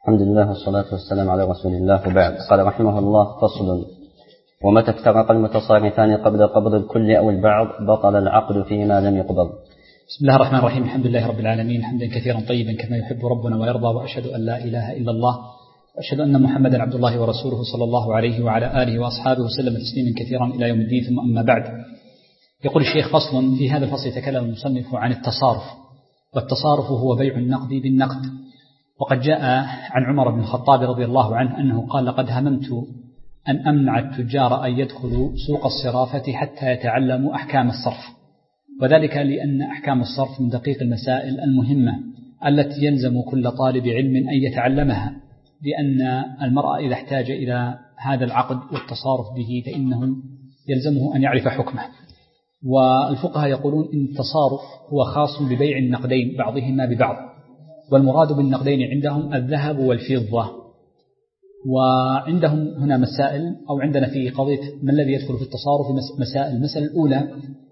الحمد لله والصلاة والسلام على رسول الله وبعد. قال رحمه الله: فصل: ومتى افترق المتصارفان قبل قبض الكل أو البعض بطل العقد فيما لم يقبض. بسم الله الرحمن الرحيم. الحمد لله رب العالمين، حمدا كثيرا طيبا كما يحب ربنا ويرضى، وأشهد أن لا إله إلا الله وأشهد أن محمدا عبد الله ورسوله صلى الله عليه وعلى آله وأصحابه وسلم تسليما كثيرا إلى يوم الدين. ثم أما بعد، يقول الشيخ: فصل: في هذا الفصل يتكلم المصنف عن التصارف، والتصارف هو بيع النقد بالنقد. وقد جاء عن عمر بن الخطاب رضي الله عنه أنه قال: لقد هممت أن أمنع التجار أن يدخلوا سوق الصرافة حتى يتعلموا أحكام الصرف، وذلك لأن أحكام الصرف من دقيق المسائل المهمة التي يلزم كل طالب علم أن يتعلمها، لأن المرء إذا احتاج إلى هذا العقد والتصارف به فإنه يلزمه أن يعرف حكمه. والفقهاء يقولون إن التصارف هو خاص ببيع النقدين بعضهما ببعض، والمراد بالنقدين عندهم الذهب والفضة. وعندهم هنا مسائل، أو عندنا في قضية ما الذي يدخل في التصارف مسائل. المسألة الأولى: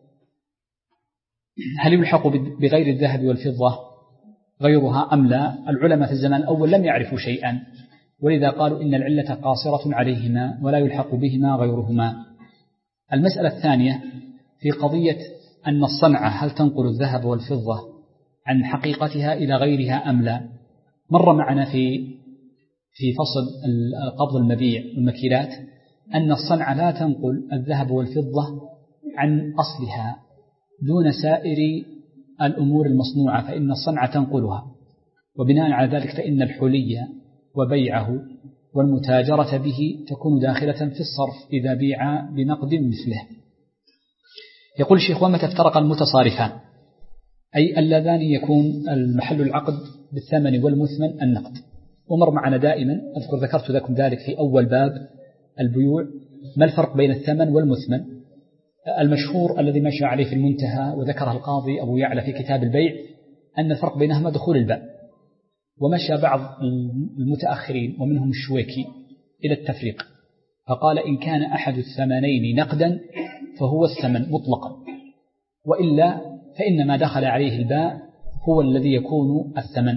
هل يلحق بغير الذهب والفضة غيرها أم لا؟ العلماء في الزمان الأول لم يعرفوا شيئا، ولذا قالوا إن العلة قاصرة عليهما ولا يلحق بهما غيرهما. المسألة الثانية في قضية أن الصنعة هل تنقل الذهب والفضة عن حقيقتها إلى غيرها أم لا. مر معنا في فصل قبض المبيع والمكيلات أن الصنعة لا تنقل الذهب والفضة عن أصلها دون سائر الأمور المصنوعة، فإن الصنعة تنقلها، وبناء على ذلك فإن الحلي وبيعه والمتاجرة به تكون داخلة في الصرف إذا بيع بنقد مثله. يقول الشيخ: ومتى افترق المتصارفان، أي اللذان يكون المحل العقد بالثمن والمثمن النقد. ومر معنا دائما، ذكرت لكم ذلك في أول باب البيوع، ما الفرق بين الثمن والمثمن. المشهور الذي مشى عليه في المنتهى وذكره القاضي أبو يعلى في كتاب البيع أن الفرق بينهما دخول الباء، ومشى بعض المتأخرين ومنهم الشويكي إلى التفريق، فقال: إن كان أحد الثمنين نقدا فهو الثمن مطلقا، وإلا فإن ما دخل عليه الباء هو الذي يكون الثمن.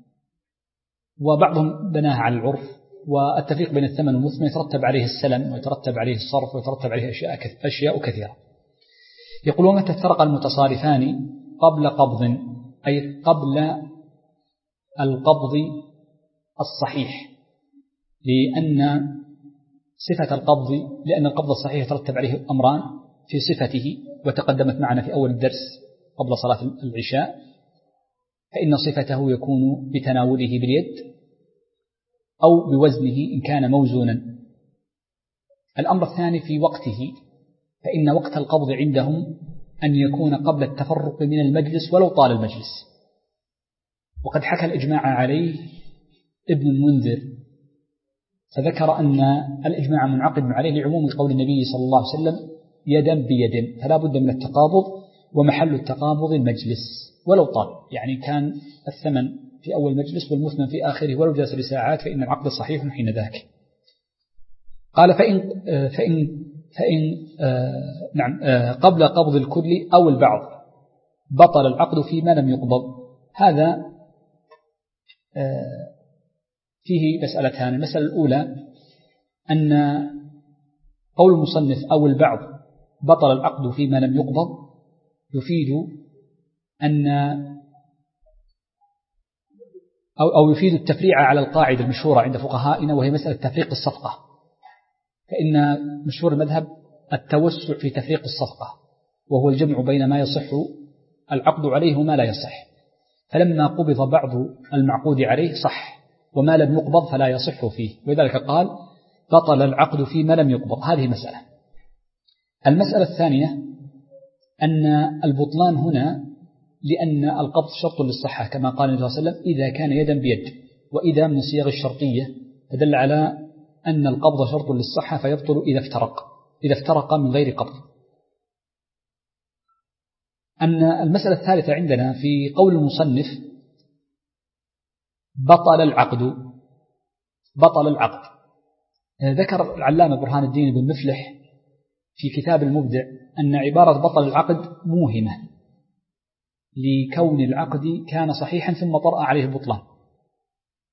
وبعضهم بناه على العرف، والتفريق بين الثمن والمثمن يترتب عليه السلم ويترتب عليه الصرف ويترتب عليه أشياء كثيرة. يقول: ومتى افترق المتصارفان قبل قبض، أي قبل القبض الصحيح، لأن صفة القبض، لأن القبض الصحيح يترتب عليه أمران في صفته، وتقدمت معنا في أول الدرس قبل صلاة العشاء، فإن صفته يكون بتناوله باليد أو بوزنه إن كان موزونا. الأمر الثاني في وقته، فإن وقت القبض عندهم أن يكون قبل التفرق من المجلس ولو طال المجلس. وقد حكى الإجماع عليه ابن المنذر، فذكر أن الإجماع منعقد عليه لعموم قول النبي صلى الله عليه وسلم: يدا بيد، فلا بد من التقابض، ومحل التقابض المجلس ولو طال، يعني كان الثمن في أول مجلس والمثمن في آخره ولو جلس لساعات فإن العقد صحيح حين ذاك. قال: فإن قبل قبض الكل أو البعض بطل العقد فيما لم يقبض. هذا فيه مسألتان. المسألة الأولى أن قول المصنف أو البعض بطل العقد فيما لم يقبض يفيد أن أو يفيد التفريع على القاعدة المشهورة عند فقهائنا، وهي مسألة تفريق الصفقة، فإن مشهور المذهب التوسع في تفريق الصفقة، وهو الجمع بين ما يصح العقد عليه وما لا يصح. فلما قبض بعض المعقود عليه صح، وما لم يقبض فلا يصح فيه، ولذلك قال: بطل العقد فيما لم يقبض. هذه مسألة. المسألة الثانية أن البطلان هنا لأن القبض شرط للصحة، كما قال النبي صلى الله عليه وسلم: إذا كان يدا بيد، وإذا من صيغ الشرطية فدل على أن القبض شرط للصحة فيبطل إذا افترق من غير قبض. أن المسألة الثالثة عندنا في قول المصنف: بطل العقد. ذكر العلامة برهان الدين بن مفلح في كتاب المبدع أن عبارة بطل العقد موهمة، لكون العقد كان صحيحا ثم طرأ عليه البطلان،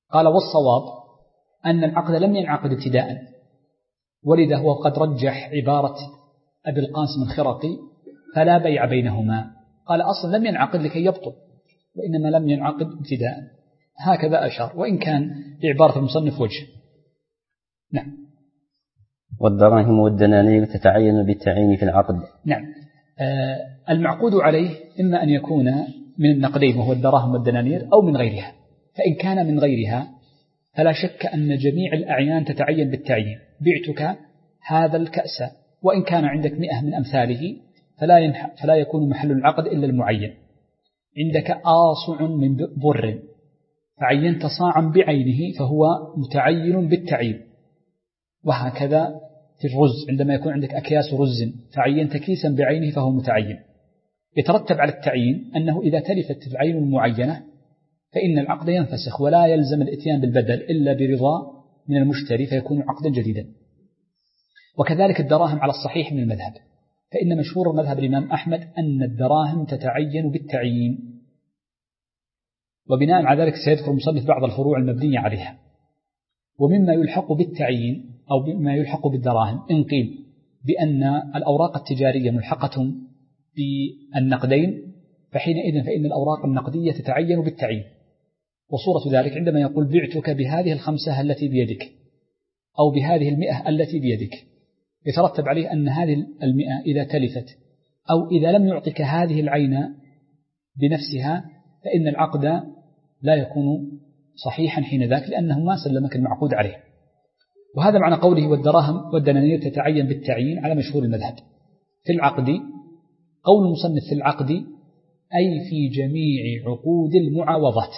قال والصواب أن العقد لم ينعقد ابتداء، ولذا هو قد رجح عبارة أبي القاسم الخرقي فلا بيع بينهما، قال أصلا لم ينعقد لكي يبطل، وإنما لم ينعقد ابتداء، هكذا أشار، وإن كان لعبارة المصنف وجه. نعم. والدراهم والدنانير تتعين بالتعيين في العقد. نعم. المعقود عليه إما أن يكون من النقدين وهو الدراهم والدنانير أو من غيرها، فإن كان من غيرها فلا شك أن جميع الأعيان تتعين بالتعيين. بعتك هذا الكأس وإن كان عندك 100 من أمثاله فلا يكون محل العقد إلا المعين. عندك آصع من بر فعينت صاعا بعينه فهو متعين بالتعيين، وهكذا في الرز عندما يكون عندك أكياس رز فعينت كيسا بعينه فهو متعين. يترتب على التعيين أنه إذا تلفت العين المعينة فإن العقد ينفسخ ولا يلزم الإتيان بالبدل إلا برضا من المشتري فيكون عقدا جديدا. وكذلك الدراهم على الصحيح من المذهب، فإن مشهور مذهب الإمام أحمد أن الدراهم تتعين بالتعيين، وبناء على ذلك سيذكر المصنف بعض الفروع المبنية عليها. ومما يلحق بالتعيين أو بما يلحق بالدراهم إن قيل بأن الأوراق التجارية ملحقة بالنقدين فحينئذ فإن الأوراق النقدية تتعين بالتعيين. وصورة ذلك عندما يقول بعتك بهذه 5 التي بيدك أو بهذه 100 التي بيدك، يترتب عليه أن هذه 100 إذا تلفت أو إذا لم يعطك هذه العين بنفسها فإن العقد لا يكون صحيحا حين ذاك، لأنه ما سلمك المعقود عليه. وهذا معنى قوله والدراهم والدنانير تتعين بالتعيين على مشهور المذهب. في العقد قول المصنف في العقد أي في جميع عقود المعاوضات،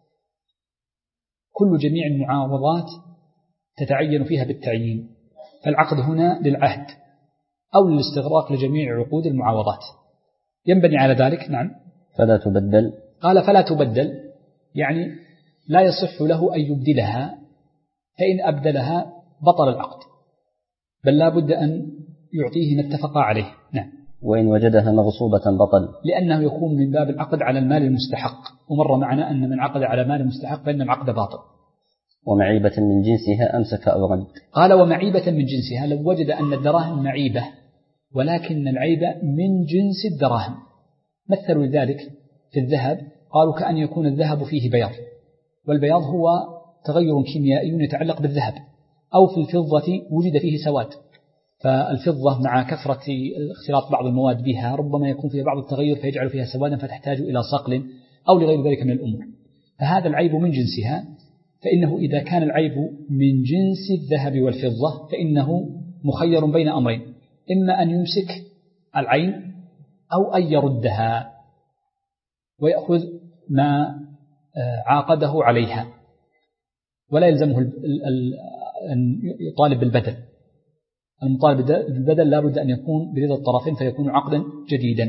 كل جميع المعاوضات تتعين فيها بالتعيين، فالعقد هنا للعهد أو للاستغراق لجميع عقود المعاوضات ينبني على ذلك. نعم. فلا تبدل، قال فلا تبدل يعني لا يصح له أن يبدلها، فإن أبدلها بطل العقد، بل لا بد أن يعطيه ما اتفق عليه. نعم. وإن وجدها مغصوبة بطل، لأنه يكون من باب العقد على المال المستحق، ومر معنا أن من عقد على مال مستحق فإن العقد باطل. ومعيبة من جنسها أمسك أو رد. قال ومعيبة من جنسها، لو وجد أن الدراهم معيبة ولكن العيب من جنس الدراهم، مثلوا ذلك في الذهب، قالوا كأن يكون الذهب فيه بياض، والبياض هو تغير كيميائي يتعلق بالذهب، أو في الفضة وجد فيه سواد، فالفضة مع كثرة اختلاط بعض المواد بها ربما يكون فيها بعض التغير فيجعل فيها سوادا فتحتاج إلى صقل أو لغير ذلك من الأمور، فهذا العيب من جنسها. فإنه إذا كان العيب من جنس الذهب والفضة فإنه مخير بين أمرين، إما أن يمسك العين أو أن يردها ويأخذ ما عاقده عليها، ولا يلزمه أن يطالب بالبدل. المطالب بالبدل لا بد أن يكون برضا الطرفين فيكون عقدا جديدا.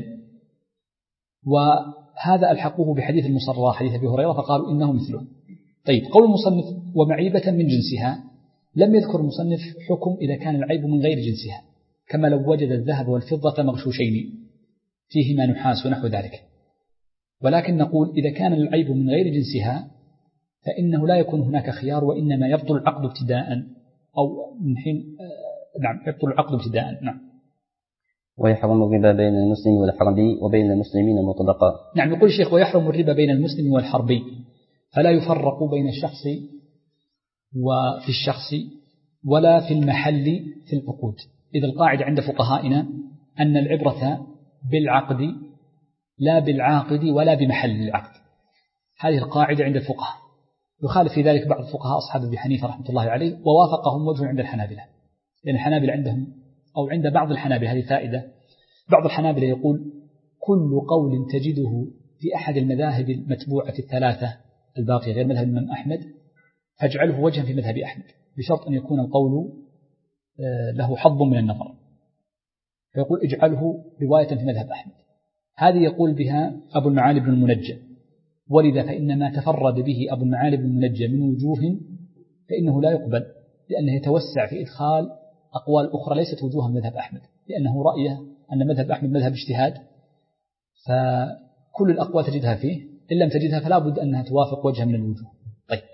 وهذا ألحقوه بحديث المصرى حديث أبي هريرة فقالوا إنه مثله. طيب، قول المصنف ومعيبة من جنسها، لم يذكر المصنف حكم إذا كان العيب من غير جنسها، كما لو وجد الذهب والفضة مغشوشين فيهما نحاس ونحو ذلك، ولكن نقول إذا كان العيب من غير جنسها فإنه لا يكون هناك خيار، وإنما يبطل العقد ابتداء أو من حين نعم يبطل العقد ابتداء. نعم. ويحرم الربا بين المسلم والحربي وبين المسلمين مطلقا. نعم. يقول الشيخ ويحرم الربا بين المسلم والحربي، فلا يفرق بين الشخص وفي الشخص ولا في المحل في العقود، إذا القاعدة عند فقهائنا أن العبرة بالعقد لا بالعاقد ولا بمحل العقد، هذه القاعدة عند الفقهاء. يخالف في ذلك بعض الفقهاء أصحاب أبي حنيفة رحمة الله عليه، ووافقهم وجه عند الحنابلة، لأن الحنابلة عندهم أو عند بعض الحنابلة هذه فائدة، بعض الحنابلة يقول كل قول تجده في أحد المذاهب المتبوعة الثلاثة الباقية غير مذهب الإمام أحمد فاجعله وجها في مذهب أحمد، بشرط أن يكون القول له حظ من النظر، فيقول اجعله رواية في مذهب أحمد. هذه يقول بها أبو المعالي بن المنجى، ولذا فإن ما تفرد به أبو المعالي بن المنجى من وجوه فإنه لا يقبل، لأنه يتوسع في إدخال أقوال أخرى ليست وجوها مذهب أحمد، لأنه رأيه أن مذهب أحمد مذهب اجتهاد، فكل الأقوال تجدها فيه، إن لم تجدها فلا بد أنها توافق وجه من الوجوه. طيب،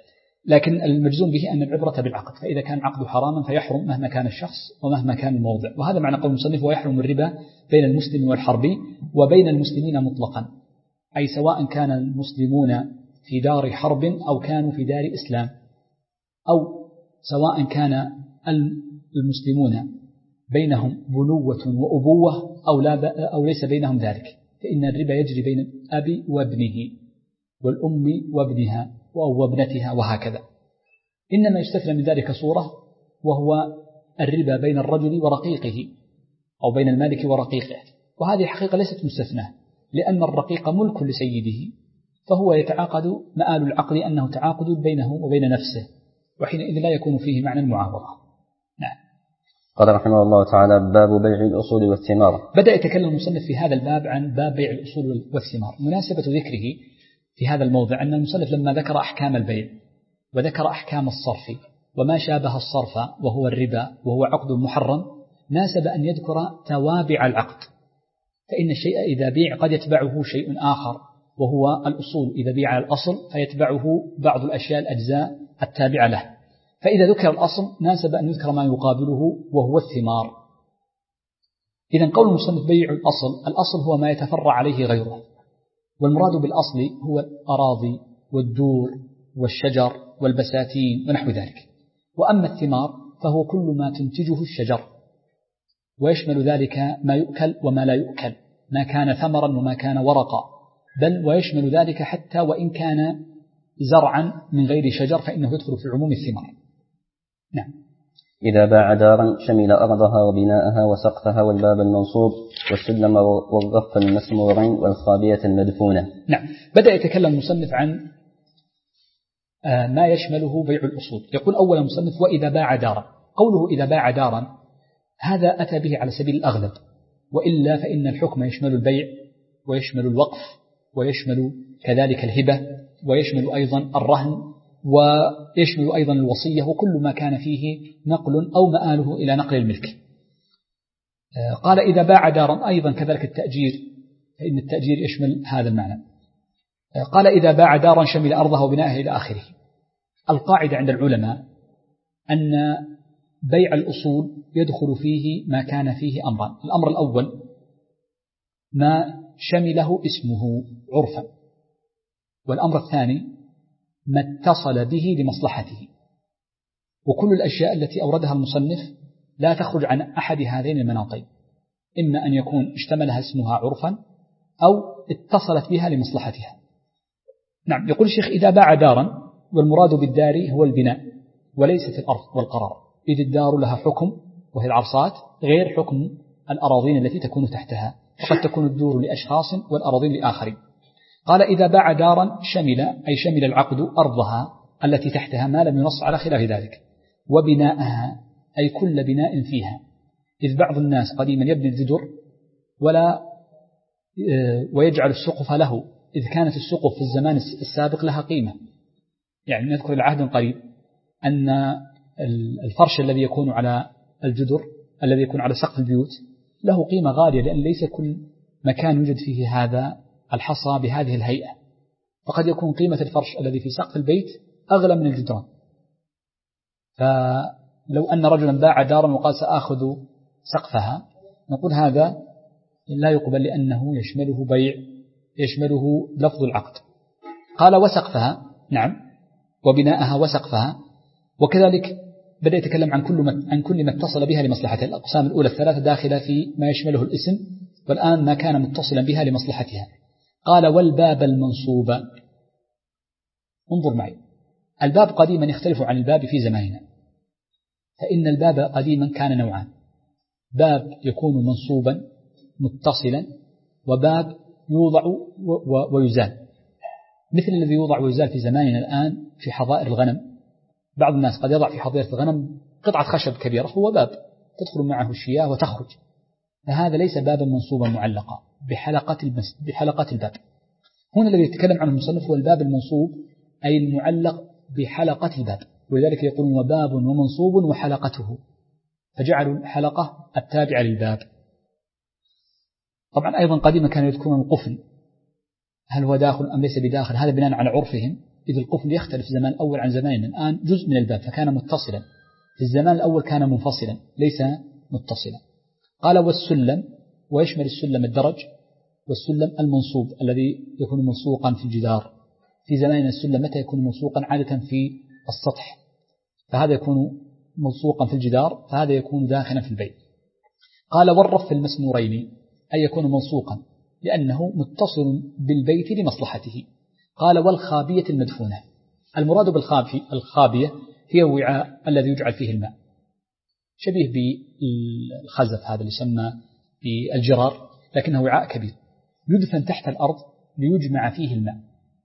لكن المجزوم به أن العبرة بالعقد، فإذا كان عقد حراما فيحرم مهما كان الشخص ومهما كان الموضع. وهذا معنى قول المصنف ويحرم الربا بين المسلم والحربي وبين المسلمين مطلقا، أي سواء كان المسلمون في دار حرب أو كانوا في دار إسلام، أو سواء كان المسلمون بينهم بنوة وأبوة أو ليس بينهم ذلك، فإن الربا يجري بين الأب وابنه والأم وابنها وابنتها وهكذا. إنما يستثنى من ذلك صورة، وهو الربا بين الرجل ورقيقه أو بين المالك ورقيقه، وهذه الحقيقة ليست مستثنى، لأن الرقيق ملك لسيده، فهو يتعاقد مآل العقد أنه تعاقد بينه وبين نفسه، وحينئذ لا يكون فيه معنى المعاوضة. نعم. قال رحمه الله تعالى: باب بيع الأصول والثمار. بدأ يتكلم المصنف في هذا الباب عن باب بيع الأصول والثمار. مناسبة ذكره في هذا الموضع أن المصنف لما ذكر أحكام البيع وذكر أحكام الصرف وما شابه الصرف وهو الربا وهو عقد محرم، ناسب أن يذكر توابع العقد، فإن الشيء إذا بيع قد يتبعه شيء آخر، وهو الأصول. إذا بيع الأصل فيتبعه بعض الأشياء الأجزاء التابعة له، فإذا ذكر الأصل ناسب أن يذكر ما يقابله وهو الثمار. إذن قول المصنف بيع الأصل هو ما يتفرع عليه غيره، والمراد بالأصل هو الأراضي والدور والشجر والبساتين ونحو ذلك. وأما الثمار فهو كل ما تنتجه الشجر، ويشمل ذلك ما يؤكل وما لا يؤكل، ما كان ثمرا وما كان ورقا، بل ويشمل ذلك حتى وإن كان زرعا من غير شجر فإنه يدخل في عموم الثمار. نعم. إذا باع دارا شمل أرضها وبناءها وسقفها والباب المنصوب والسلم والرف المسمورين والخابية المدفونة. نعم. بدأ يتكلم المصنف عن ما يشمله بيع الأصول. يقول أولا المصنف: وإذا باع دارا. قوله إذا باع دارا هذا أتى به على سبيل الأغلب، وإلا فإن الحكم يشمل البيع ويشمل الوقف ويشمل كذلك الهبة ويشمل أيضا الرهن ويشمل أيضا الوصية، وكل ما كان فيه نقل أو مآله إلى نقل الملك. قال إذا باع دارا، أيضا كذلك التأجير، فإن التأجير يشمل هذا المعنى. قال إذا باع دارا شمل أرضها وبنائها إلى آخره. القاعدة عند العلماء أن بيع الأصول يدخل فيه ما كان فيه أمران: الأمر الأول ما شمله اسمه عرفا، والأمر الثاني ما اتصل به لمصلحته. وكل الأشياء التي أوردها المصنف لا تخرج عن أحد هذين المناطين، إما أن يكون اشتملها اسمها عرفا أو اتصلت بها لمصلحتها. نعم. يقول الشيخ: إذا باع دارا، والمراد بالدار هو البناء وليست الأرض والقرار، إذ الدار لها حكم وهي العرصات غير حكم الأراضين التي تكون تحتها، وقد تكون الدور لأشخاص والأراضين لآخرين. قال إذا باع دارا شمل، أي شمل العقد أرضها التي تحتها ما لم ينص على خلاف ذلك، وبناءها أي كل بناء فيها، إذ بعض الناس قديما يبني الجدر ويجعل السقف له، إذ كانت السقف في الزمان السابق لها قيمة. يعني نذكر العهد قريب أن الفرش الذي يكون على الجدر الذي يكون على سقف البيوت له قيمة غالية، لأن ليس كل مكان يوجد فيه هذا الحصى بهذه الهيئة، فقد يكون قيمة الفرش الذي في سقف البيت أغلى من الجدران. فلو أن رجلا باع دارا وقال سآخذ سقفها، نقول هذا لا يقبل، لأنه يشمله بيع، يشمله لفظ العقد. قال وسقفها، نعم، وبناءها وسقفها. وكذلك بدأ يتكلم عن كل ما اتصل بها لمصلحتها. الأقسام الأولى الثلاثة داخلة في ما يشمله الاسم، والآن ما كان متصلا بها لمصلحتها. قال والباب المنصوب. انظر معي، الباب قديما يختلف عن الباب في زماننا، فإن الباب قديما كان نوعان: باب يكون منصوبا متصلا، وباب يوضع ويزال، مثل الذي يوضع ويزال في زماننا الآن في حظائر الغنم. بعض الناس قد يضع في حظيرة الغنم قطعة خشب كبيرة، هو باب تدخل معه الشياه وتخرج، فهذا ليس بابا منصوبا معلقا بحلقة الباب. هنا الذي يتكلم عنه المصنف هو الباب المنصوب، أي المعلق بحلقة الباب، ولذلك يقول وباب ومنصوب وحلقته، فجعلوا الحلقة التابعة للباب. طبعا أيضا قديما كانوا يذكرون القفل، هل هو داخل أم ليس بداخل، هذا بناء على عرفهم، إذ القفل يختلف زمان الأول عن زماننا الآن. جزء من الباب فكان متصلا، في الزمان الأول كان منفصلا ليس متصلا. قال والسلم، ويشمل السلم الدرج والسلم المنصوب الذي يكون ملصوقا في الجدار. في زماننا السلم متى يكون ملصوقا؟ عادة في السطح، فهذا يكون ملصوقا في الجدار، فهذا يكون داخلا في البيت. قال والرف المسمورين، أي يكون ملصوقا لأنه متصل بالبيت لمصلحته. قال والخابية المدفونة، المراد بالخابية هي الوعاء الذي يجعل فيه الماء، شبيه بالخزف هذا اللي يسمى بالجرار، لكنه وعاء كبير يدفن تحت الأرض ليجمع فيه الماء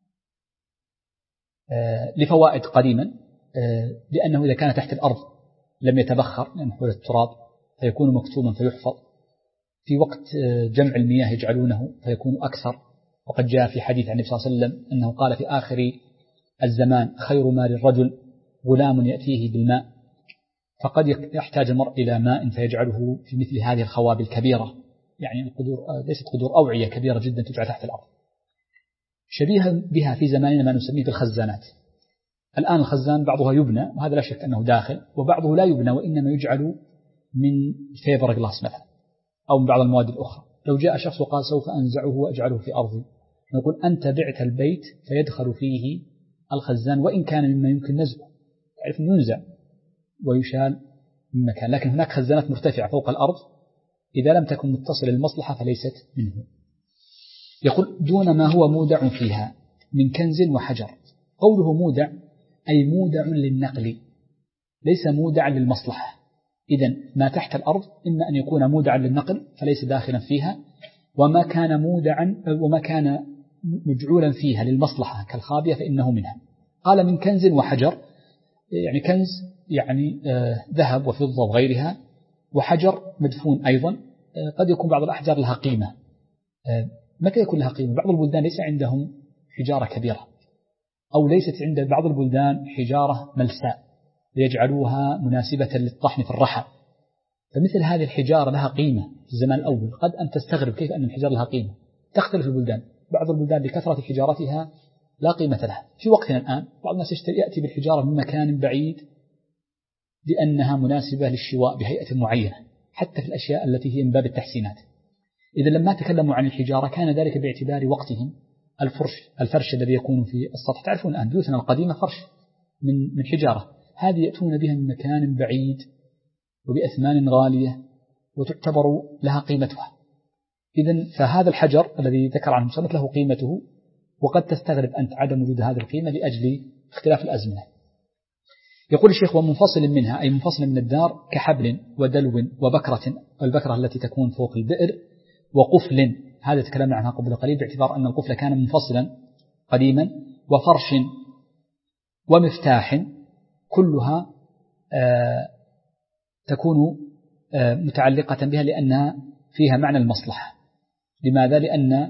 لفوائد قديما، لأنه إذا كان تحت الأرض لم يتبخر لأنه حول التراب فيكون مكتوما فيحفظ. في وقت جمع المياه يجعلونه فيكون أكثر، وقد جاء في حديث عن النبي صلى الله عليه وسلم أنه قال في آخر الزمان خير مال الرجل غلام يأتيه بالماء، فقد يحتاج المرء إلى ماء فيجعله في مثل هذه الخوابي الكبيرة، يعني القدور ليست قدور، أوعية كبيرة جدا تجعل تحت الأرض، شبيها بها في زماننا ما نسميه بالخزانات. الآن الخزان بعضها يبنى وهذا لا شك أنه داخل، وبعضه لا يبنى وإنما يجعل من فيبر جلاس مثلا أو من بعض المواد الأخرى. لو جاء شخص وقال سوف أنزعه وأجعله في أرضي، نقول أنت بعت البيت فيدخل فيه الخزان وإن كان مما يمكن نزعه، تعرف ينزع ويشال من مكان، لكن هناك خزانات مرتفعة فوق الأرض إذا لم تكن متصلة للمصلحة فليست منه. يقول دون ما هو مودع فيها من كنز وحجر. قوله مودع أي مودع للنقل ليس مودع للمصلحة. إذن ما تحت الأرض إما أن يكون مودعا للنقل فليس داخلا فيها، وما كان مودعا وما كان مجعولا فيها للمصلحة كالخابية فإنه منها. قال من كنز وحجر، يعني كنز يعني ذهب وفضة وغيرها، وحجر مدفون أيضا. قد يكون بعض الأحجار لها قيمة. متى يكون لها قيمة؟ بعض البلدان ليس عندهم حجارة كبيرة، أو ليست عند بعض البلدان حجارة ملساء ليجعلوها مناسبة للطحن في الرحى، فمثل هذه الحجارة لها قيمة في الزمان الأول. قد أن تستغرب كيف أن الحجارة لها قيمة، تختلف البلدان. بعض البلدان لكثرة حجارتها لا قيمة لها. في وقتنا الآن بعض الناس يأتي بالحجارة من مكان بعيد لأنها مناسبة للشواء بهيئة معينة، حتى في الأشياء التي هي من باب التحسينات. إذا لما تكلموا عن الحجارة كان ذلك باعتبار وقتهم. الفرش الذي يكون في السطح، تعرفون الآن بيوتنا القديمة فرش من حجارة، هذه يأتون بها من مكان بعيد وبأثمان غالية وتعتبر لها قيمتها. إذن فهذا الحجر الذي ذكر عنه المصنف له قيمته، وقد تستغرب أنت عدم وجود هذه القيمة لأجل اختلاف الأزمنة. يقول الشيخ ومنفصل منها أي منفصل من الدار كحبل ودلو وبكرة، والبكرة التي تكون فوق البئر، وقفل، هذا تكلمنا عنها قبل قليل باعتبار أن القفل كان منفصلا قديما، وفرش ومفتاح، كلها تكون متعلقة بها لأنها فيها معنى المصلحة. لماذا؟ لأن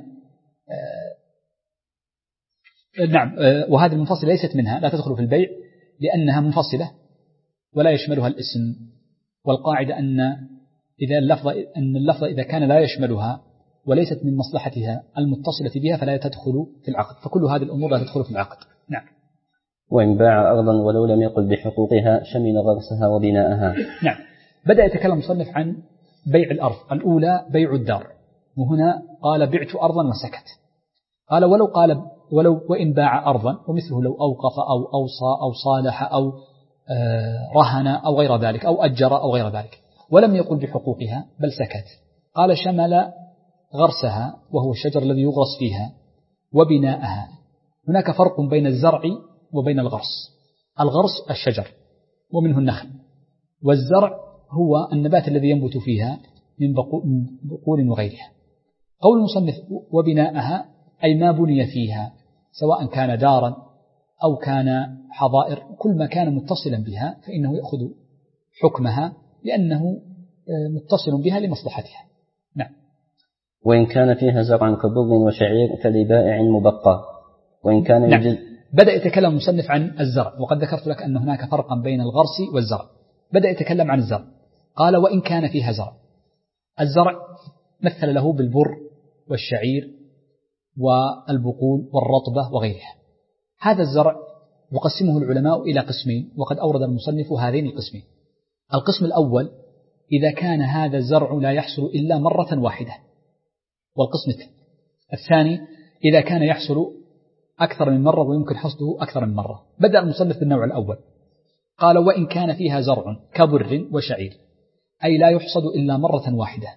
نعم، وهذه المنفصلة ليست منها، لا تدخل في البيع لأنها منفصلة ولا يشملها الاسم. والقاعدة أن اللفظ إذا كان لا يشملها وليست من مصلحتها المتصلة بها فلا تدخل في العقد، فكل هذه الأمور لا تدخل في العقد. نعم. وإن باع أرضا ولو لم يقل بحقوقها شمل غرسها وبناءها. نعم. بدأ يتكلم المصنف عن بيع الأرض. الأولى بيع الدار، وهنا قال بعت أرضا وسكت. قال ولو وإن باع أرضا، ومثله لو أوقف أو أوصى أو صالح أو رهن أو غير ذلك أو أجر أو غير ذلك، ولم يقل بحقوقها بل سكت. قال شمل غرسها وهو الشجر الذي يغرس فيها، وبناءها. هناك فرق بين الزرع وبين الغرس. الغرس الشجر ومنه النخل، والزرع هو النبات الذي ينبت فيها من بقول وغيرها. قول المصنف وبناءها أي ما بني فيها، سواء كان دارا أو كان حظائر، كل ما كان متصلا بها فإنه يأخذ حكمها لأنه متصل بها لمصلحتها. نعم. وإن كان فيها زرع كبر وشعير فلبائع مبقى. وإن كان نعم. بدأ يتكلم المصنف عن الزرع، وقد ذكرت لك أن هناك فرقا بين الغرس والزرع. بدأ يتكلم عن الزرع، قال وإن كان فيها زرع. الزرع مثل له بالبر والشعير والبقول والرطبة وغيرها. هذا الزرع يقسمه العلماء إلى قسمين، وقد أورد المصنف هذين القسمين. القسم الأول إذا كان هذا الزرع لا يحصل إلا مرة واحدة، والقسم الثاني إذا كان يحصل أكثر من مرة ويمكن حصده أكثر من مرة. بدأ المصنف بالنوع الأول، قال وإن كان فيها زرع كبر وشعير، أي لا يحصد إلا مرة واحدة،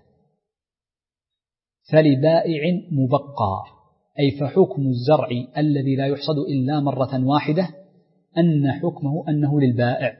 فلبائع مبقى، أي فحكم الزرع الذي لا يحصد إلا مرة واحدة أن حكمه أنه للبائع.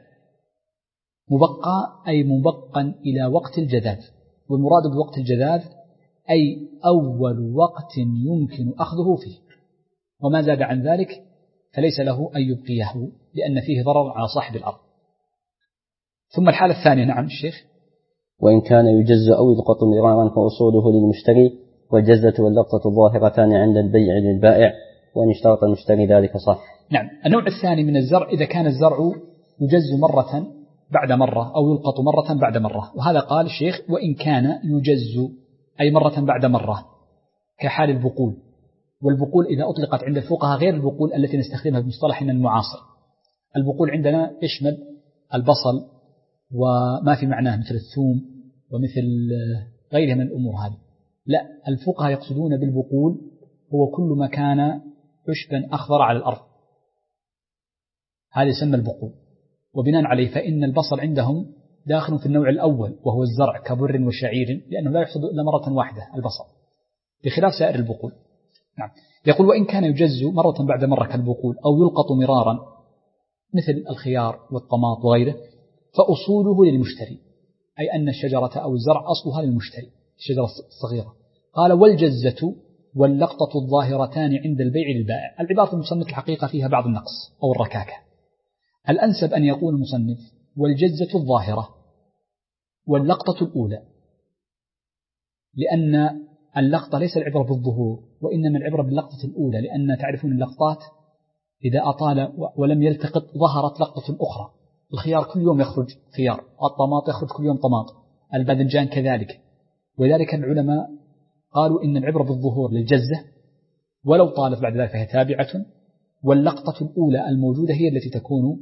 مبقى أي مبقا إلى وقت الجذاذ، والمراد بوقت الجذاذ أي أول وقت يمكن أخذه فيه، وما زاد عن ذلك فليس له أن يبقيه لأن فيه ضرر على صاحب الأرض. ثم الحالة الثانية. نعم الشيخ. وإن كان يجز أو يلقط مرارا فأصوله للمشتري، والجزة واللقطة ظاهرتان عند البيع للبائع، وإن اشترط المشتري ذلك صح. نعم. النوع الثاني من الزرع إذا كان الزرع يجز مرة بعد مرة أو يلقط مرة بعد مرة، وهذا قال الشيخ وإن كان يجز أي مرة بعد مرة، كحال البقول. والبقول إذا أطلقت عند الفقهاء غير البقول التي نستخدمها بمصطلحنا المعاصر. البقول عندنا يشمل البصل وما في معناه مثل الثوم ومثل غيرها من الأمور هذه. لا، الفقهاء يقصدون بالبقول هو كل ما كان عشبا أخضر على الأرض، هذا يسمى البقول. وبناء عليه فإن البصل عندهم داخل في النوع الأول وهو الزرع كبر وشعير، لأنه لا يحصد إلا مرة واحدة البصل، بخلاف سائر البقول. نعم. يقول وإن كان يجز مرة بعد مرة كالبقول أو يلقط مرارا مثل الخيار والطماط وغيره، فأصوله للمشتري، أي أن الشجرة أو الزرع أصلها للمشتري، الشجرة الصغيرة. قال والجزة واللقطة الظاهرتان عند البيع للبائع. العبارة المصنف الحقيقة فيها بعض النقص أو الركاكة. الأنسب أن يقول المصنف والجزة الظاهرة واللقطة الأولى، لأن اللقطة ليس العبرة بالظهور وإنما العبرة باللقطة الأولى، لأن تعرفون اللقطات إذا أطال ولم يلتقط ظهرت لقطة أخرى. الخيار كل يوم يخرج خيار، الطماط يخرج كل يوم طماط، الباذنجان كذلك. ولذلك العلماء قالوا إن العبرة بالظهور للجزة، ولو طالت بعد ذلك فهي تابعة، واللقطة الأولى الموجودة هي التي تكون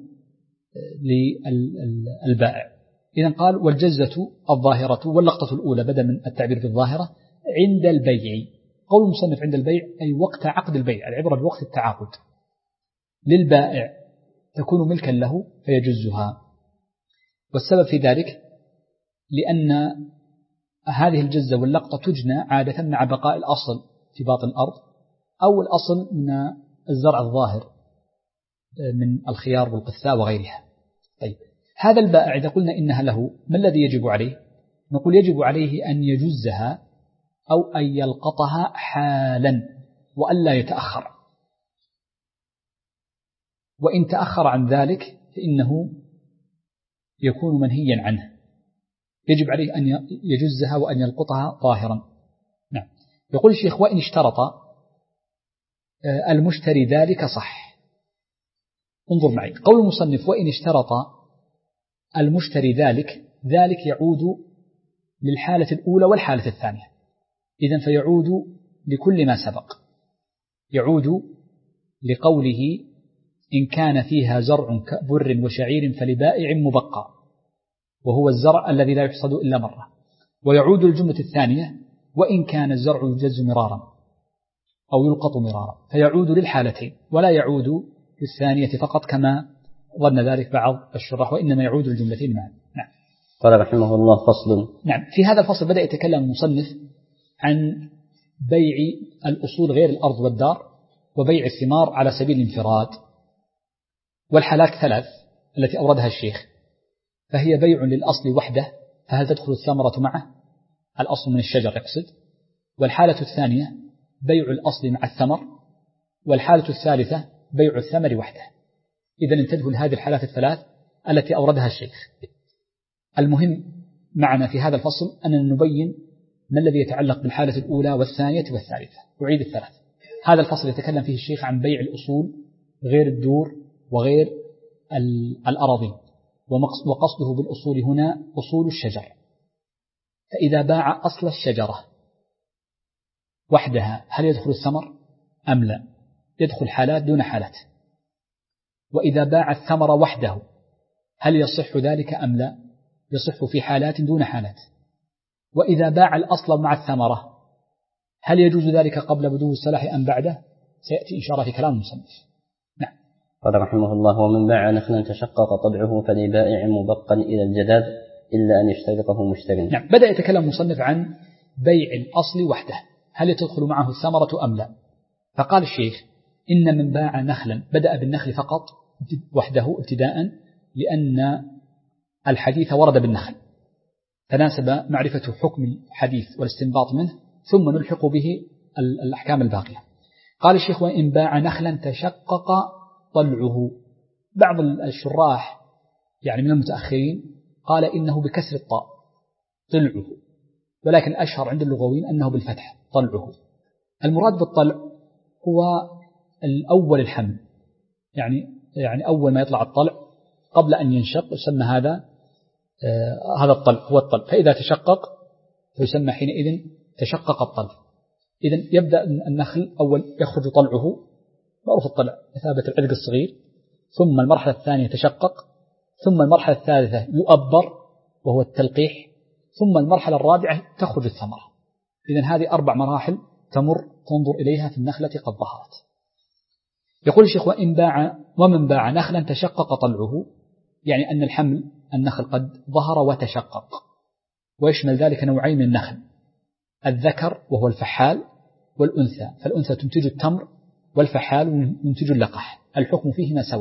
للبائع. إذن قال والجزة الظاهرة واللقطة الأولى بدل من التعبير بالظاهرة عند البيع. قول المصنف عند البيع أي وقت عقد البيع، العبرة بوقت التعاقد. للبائع تكون ملكا له فيجزها. والسبب في ذلك لأن هذه الجزة واللقطة تجنى عادة مع بقاء الأصل في باطن الأرض أو الأصل من الزرع الظاهر من الخيار والقثاء وغيرها. طيب هذا البائع إذا قلنا إنها له، ما الذي يجب عليه؟ نقول يجب عليه أن يجزها أو أن يلقطها حالا وألا يتأخر، وإن تأخر عن ذلك فإنه يكون منهيا عنه. يجب عليه أن يجزها وأن يلقطها ظاهرا. نعم. يقول الشيخ وإن اشترط المشتري ذلك صح. انظر معي قول المصنف وإن اشترط المشتري ذلك يعود للحالة الأولى والحالة الثانية، إذن فيعود لكل ما سبق. يعود لقوله إن كان فيها زرع كبر وشعير فلبائع مبقى، وهو الزرع الذي لا يحصد إلا مرة. ويعود الجملة الثانية وإن كان الزرع يجز مرارا أو يلقط مرارا، فيعود للحالتين ولا يعود للثانية فقط كما ظن ذلك بعض الشراح، وإنما يعود الجملتين معا. نعم. قال رحمه الله فصل. نعم. في هذا الفصل بدأ يتكلم المصنف عن بيع الأصول غير الأرض والدار وبيع الثمار على سبيل الانفراد. والحالات ثلاث التي أوردها الشيخ، فهي بيع للأصل وحده، فهل تدخل الثمرة معه؟ الأصل من الشجر يقصد. والحالة الثانية بيع الأصل مع الثمر. والحالة الثالثة بيع الثمر وحده. إذن تدخل هذه الحالات الثلاث التي أوردها الشيخ. المهم معنا في هذا الفصل أن نبين ما الذي يتعلق بالحالة الأولى والثانية والثالثة. أعيد الثلاث. هذا الفصل يتكلم فيه الشيخ عن بيع الأصول غير الدور وغير الأراضين، وقصده بالأصول هنا أصول الشجر. فإذا باع أصل الشجرة وحدها هل يدخل الثمر أم لا؟ يدخل حالات دون حالات. وإذا باع الثمر وحده هل يصح ذلك أم لا؟ يصح في حالات دون حالات. وإذا باع الأصل مع الثمرة هل يجوز ذلك قبل بدو الصلاح أم بعده؟ سيأتي إن شاء الله في كلام المصنف. نعم. قال رحمه الله: ومن باع نخلا تشقق طلعه فلبائع مبقا إلى الجداد إلا أن يشترطه مشتري. نعم. بدأ يتكلم المصنف عن بيع الأصل وحده، هل تدخل معه الثمرة أم لا؟ فقال الشيخ: إن من باع نخلا، بدأ بالنخل فقط وحده ابتداء لأن الحديث ورد بالنخل، تناسب معرفة حكم الحديث والاستنباط منه ثم نلحق به الأحكام الباقية. قال الشيخ: وإن باع نخلا تشقق طلعه. بعض الشراح يعني من المتأخرين قال إنه بكسر الطاء طلعه، ولكن الأشهر عند اللغويين أنه بالفتح طلعه. المراد بالطلع هو الأول الحمل، يعني أول ما يطلع الطلع قبل أن ينشق يسمى هذا الطلع، هو الطلع. فإذا تشقق فيسمى حينئذ تشقق الطلع. إذن يبدأ النخل أول يخرج طلعه، معروف الطلع مثابة العلق الصغير، ثم المرحلة الثانية تشقق، ثم المرحلة الثالثة يؤبر وهو التلقيح، ثم المرحلة الرابعة تخرج الثمرة. إذن هذه 4 مراحل تنظر إليها في النخلة قد ظهرت. يقول الشيخ: ومن باع نخلا تشقق طلعه، يعني أن الحمل النخل قد ظهر وتشقق، ويشمل ذلك نوعين من النخل: الذكر وهو الفحال، والأنثى، فالأنثى تنتج التمر والفحال ينتج اللقاح. الحكم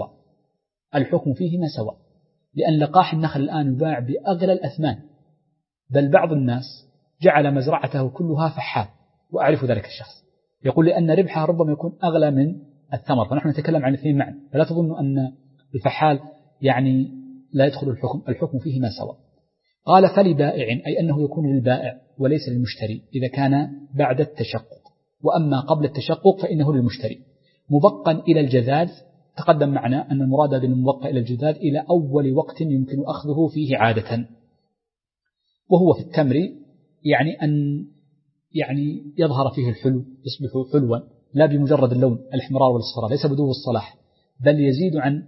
فيهما سواء، لأن لقاح النخل الآن يباع بأغلى الأثمان، بل بعض الناس جعل مزرعته كلها فحال، وأعرف ذلك الشخص يقول لأن ربحها ربما يكون أغلى من الثمر، فنحن نتكلم عن الاثنين معا، فلا تظن أن الفحال يعني لا يدخل الحكم فيهما سواء. قال: فلبائع، أي أنه يكون للبائع وليس للمشتري إذا كان بعد التشقق، وأما قبل التشقق فإنه للمشتري. مبقا إلى الجذاذ، تقدم معنا أن المراد بالمبقى إلى الجذاذ إلى أول وقت يمكن أخذه فيه عادة، وهو في التمر، يعني أن يظهر فيه الحلو، يصبح حلوا لا بمجرد اللون الإحمرار والاصفرار، ليس بدو الصلاح، بل يزيد عن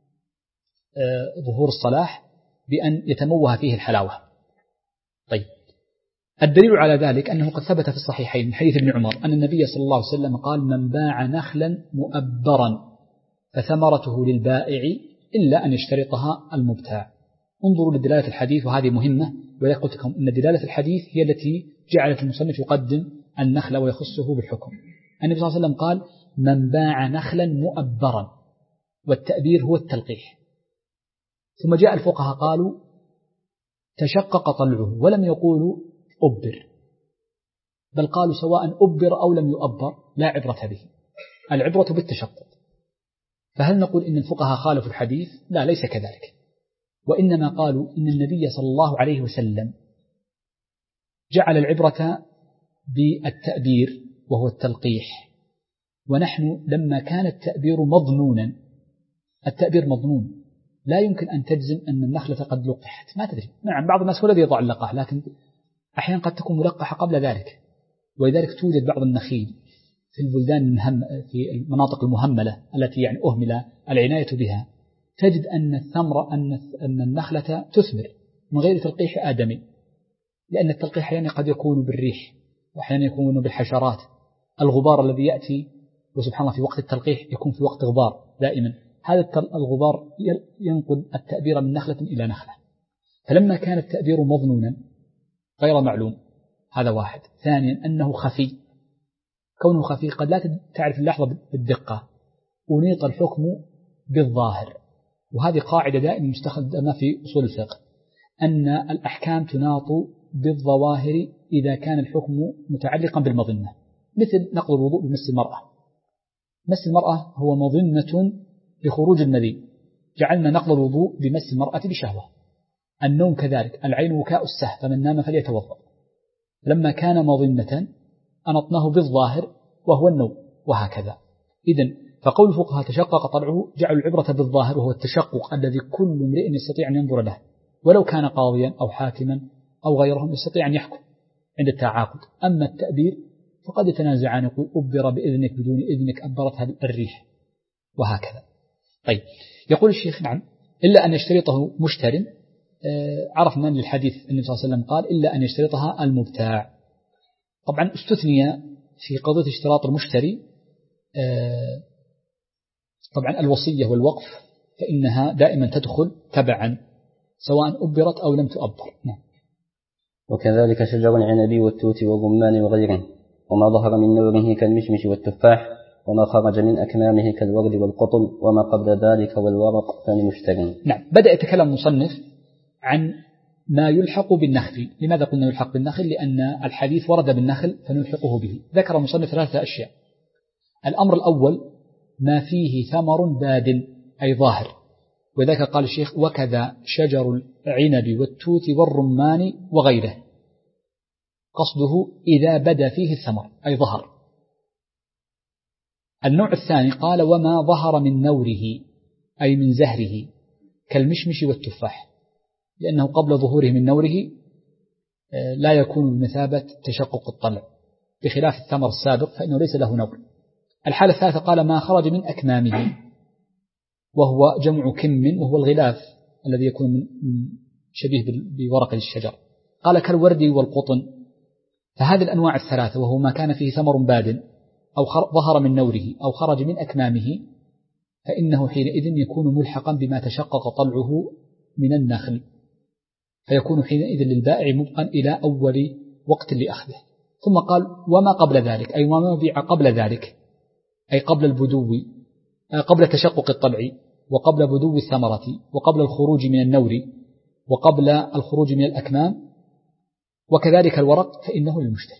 ظهور الصلاح بأن يتموه فيه الحلاوة. طيب، الدليل على ذلك أنه قد ثبت في الصحيحين من حديث ابن عمر أن النبي صلى الله عليه وسلم قال: من باع نخلا مؤبرا فثمرته للبائع إلا أن يشترطها المبتاع. انظروا لدلالة الحديث، وهذه مهمة، وإذا قلت لكم أن دلالة الحديث هي التي جعلت المصنف يقدم النخل ويخصه بالحكم. النبي صلى الله عليه وسلم قال: من باع نخلا مؤبرا، والتأبير هو التلقيح. ثم جاء الفقهاء قالوا تشقق طلعه، ولم يقولوا أبر، بل قالوا سواء أبر أو لم يؤبر لا عبرة به، العبرة بالتشقق. فهل نقول إن الفقهاء خالفوا الحديث؟ لا، ليس كذلك، وإنما قالوا إن النبي صلى الله عليه وسلم جعل العبرة بالتأبير وهو التلقيح، ونحن لما كان التأبير مضنونا، التأبير مضنون، لا يمكن أن تجزم أن النخلة قد لقحت، ما تدري. نعم، بعض الناس هو الذي يضع اللقاح، لكن أحيانا قد تكون ملقحة قبل ذلك، ولذلك توجد بعض النخيل في البلدان في المناطق المهملة التي يعني أهمل العناية بها، تجد أن أن النخلة تثمر من غير تلقيح آدمي، لأن التلقيح أحيانا قد يكون بالريح، وأحيانا يكون بالحشرات. الغبار الذي يأتي وسبحان الله في وقت التلقيح يكون في وقت غبار دائما، هذا الغبار ينقل التأبير من نخلة إلى نخلة. فلما كان التأبير مظنونا غير معلوم، هذا واحد. ثانيا أنه خفي، كونه خفي قد لا تعرف اللحظة بالدقة، ونيط الحكم بالظاهر. وهذه قاعدة دائما مستخدمة في أصول الفقه، أن الأحكام تناط بالظواهر إذا كان الحكم متعلقا بالمظنة، مثل نقض الوضوء بمس المرأة. مس المرأة هو مظنة لخروج المذي، جعلنا نقض الوضوء بمس المرأة بشهوة. النوم كذلك، العين وكاء السهل، فمن نام فليتوضأ. لما كان مظنة أنطناه بالظاهر وهو النوم، وهكذا. إذن فقول الفقهاء تشقق طلعه جعلوا العبرة بالظاهر، وهو التشقق الذي كل امرئ يستطيع أن ينظر له، ولو كان قاضيا أو حاكما أو غيرهم يستطيع أن يحكم عند التعاقد. أما التأبير فقد يتنازعان، يقول أبر بإذنك بدون إذنك، أبرتها الريح، وهكذا. طيب يقول الشيخ نعم إلا أن يشترطه مشتر. عرفنا من الحديث النبي صلى الله عليه وسلم قال إلا أن يشترطها المبتاع. طبعا استثني في قضية اشتراط المشتري طبعا الوصية والوقف فإنها دائما تدخل تبعا سواء أبرت أو لم تؤبر. نعم. وكذلك شجر العنب والتوت والرمان وغيره وما ظهر من نوره كالمشمش والتفاح وما خرج من أكمامه كالورد والقطن وما قبل ذلك والورق فلمشتري. نعم. بدأ يتكلم المصنف عن ما يلحق بالنخل. لماذا قلنا يلحق بالنخل؟ لأن الحديث ورد بالنخل فنلحقه به. ذكر المصنف 3 أشياء. الأمر الأول ما فيه ثمر باد أي ظاهر، وذاك قال الشيخ وكذا شجر العنب والتوت والرمان وغيره، قصده إذا بدا فيه الثمر أي ظهر. النوع الثاني قال وما ظهر من نوره أي من زهره كالمشمش والتفاح، لأنه قبل ظهوره من نوره لا يكون بمثابة تشقق الطلع بخلاف الثمر السابق فإنه ليس له نور. الحالة الثالثة قال ما خرج من أكمامه وهو جمع كم وهو الغلاف الذي يكون من شبيه بورق الشجر. قال كالورد والقطن. فهذه الأنواع الثلاثة وهو ما كان فيه ثمر باد أو ظهر من نوره أو خرج من أكمامه فإنه حينئذ يكون ملحقا بما تشقق طلعه من النخل، فيكون حينئذ للبائع مبقا إلى أول وقت لأخذه. ثم قال وما قبل ذلك أي وما بيع قبل ذلك أي قبل البدو قبل تشقق الطلع وقبل بدو الثمرة وقبل الخروج من النور وقبل الخروج من الأكمام وكذلك الورق فإنه للمشتري.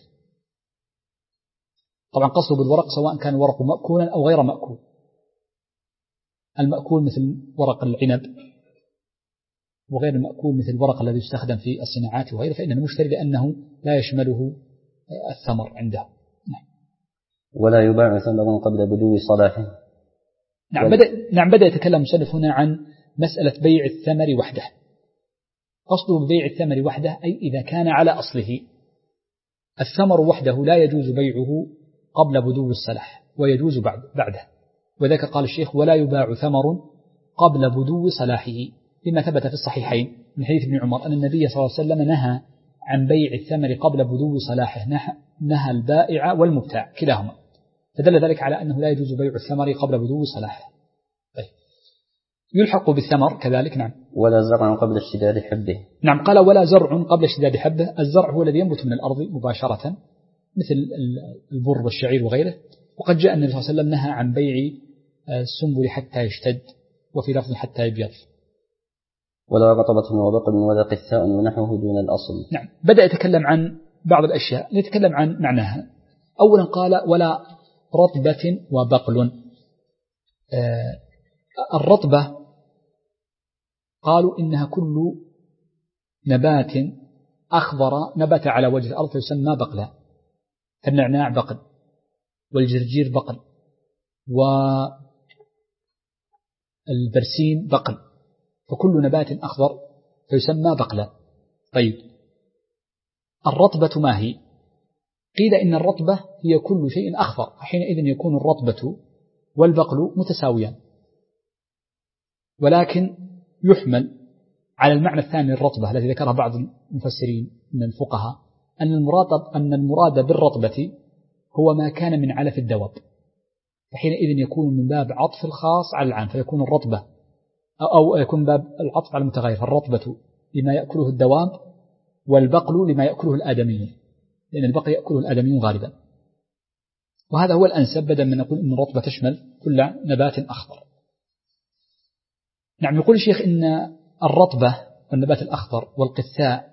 طبعا قصده بالورق سواء كان الورق مأكولا أو غير مأكول. المأكول مثل ورق العنب وغير المأكول مثل الورق الذي يستخدم في الصناعات وغيره فإن المشتري لأنه لا يشمله الثمر عنده. ولا يباع ثمر قبل بدو صلاحه. نعم. بدأ يتكلم المصنف هنا عن مسألة بيع الثمر وحده. قصده ببيع الثمر وحده أي إذا كان على أصله. الثمر وحده لا يجوز بيعه قبل بدو الصلاح ويجوز بعده، وذلك قال الشيخ ولا يباع ثمر قبل بدو صلاحه لما ثبت في الصحيحين من حديث ابن عمر أن النبي صلى الله عليه وسلم نهى عن بيع الثمر قبل بدو صلاحه، نهى البائع والمبتاع كلاهما، فدل ذلك على أنه لا يجوز بيع الثمر قبل بدو صلاحه. طيب. يلحق بالثمر كذلك. نعم. ولا زرع قبل اشتداد حبه. نعم. قال ولا زرع قبل اشتداد حبه. الزرع هو الذي ينبت من الأرض مباشرة مثل البر والشعير وغيره، وقد جاء النبي صلى الله عليه وسلم نهى عن بيع السنبل حتى يشتد وفي لفظ حتى يبيض. ولا رطبة وبقل ولا قثاء ونحوه دون الأصل. نعم. بدأ يتكلم عن بعض الأشياء نتكلم عن معناها. أولا قال ولا رطبة وبقل. الرطبة قالوا إنها كل نبات أخضر نبت على وجه الأرض فيسمى بقلا، فالنعناع بقل والجرجير بقل والبرسيم بقل، فكل نبات أخضر فيسمى بقلا. طيب الرطبة ما هي؟ قيل إن الرطبة هي كل شيء أخضر، حينئذ يكون الرطبة والبقل متساويان، ولكن يحمل على المعنى الثاني الرطبة الذي ذكرها بعض المفسرين من الفقهاء أن المراد بالرطبة هو ما كان من علف الدواب، فحينئذ يكون من باب عطف الخاص على العام فيكون الرطبة أو يكون باب العطف على المتغير، الرطبة لما يأكله الدواب والبقل لما يأكله الآدميون، لأن البقل يأكله الآدميون غالبا، وهذا هو الأنسب بدل من نقول أن الرطبة تشمل كل نبات أخضر. نعم. يقول الشيخ إن الرطبة والنبات الأخضر والقثاء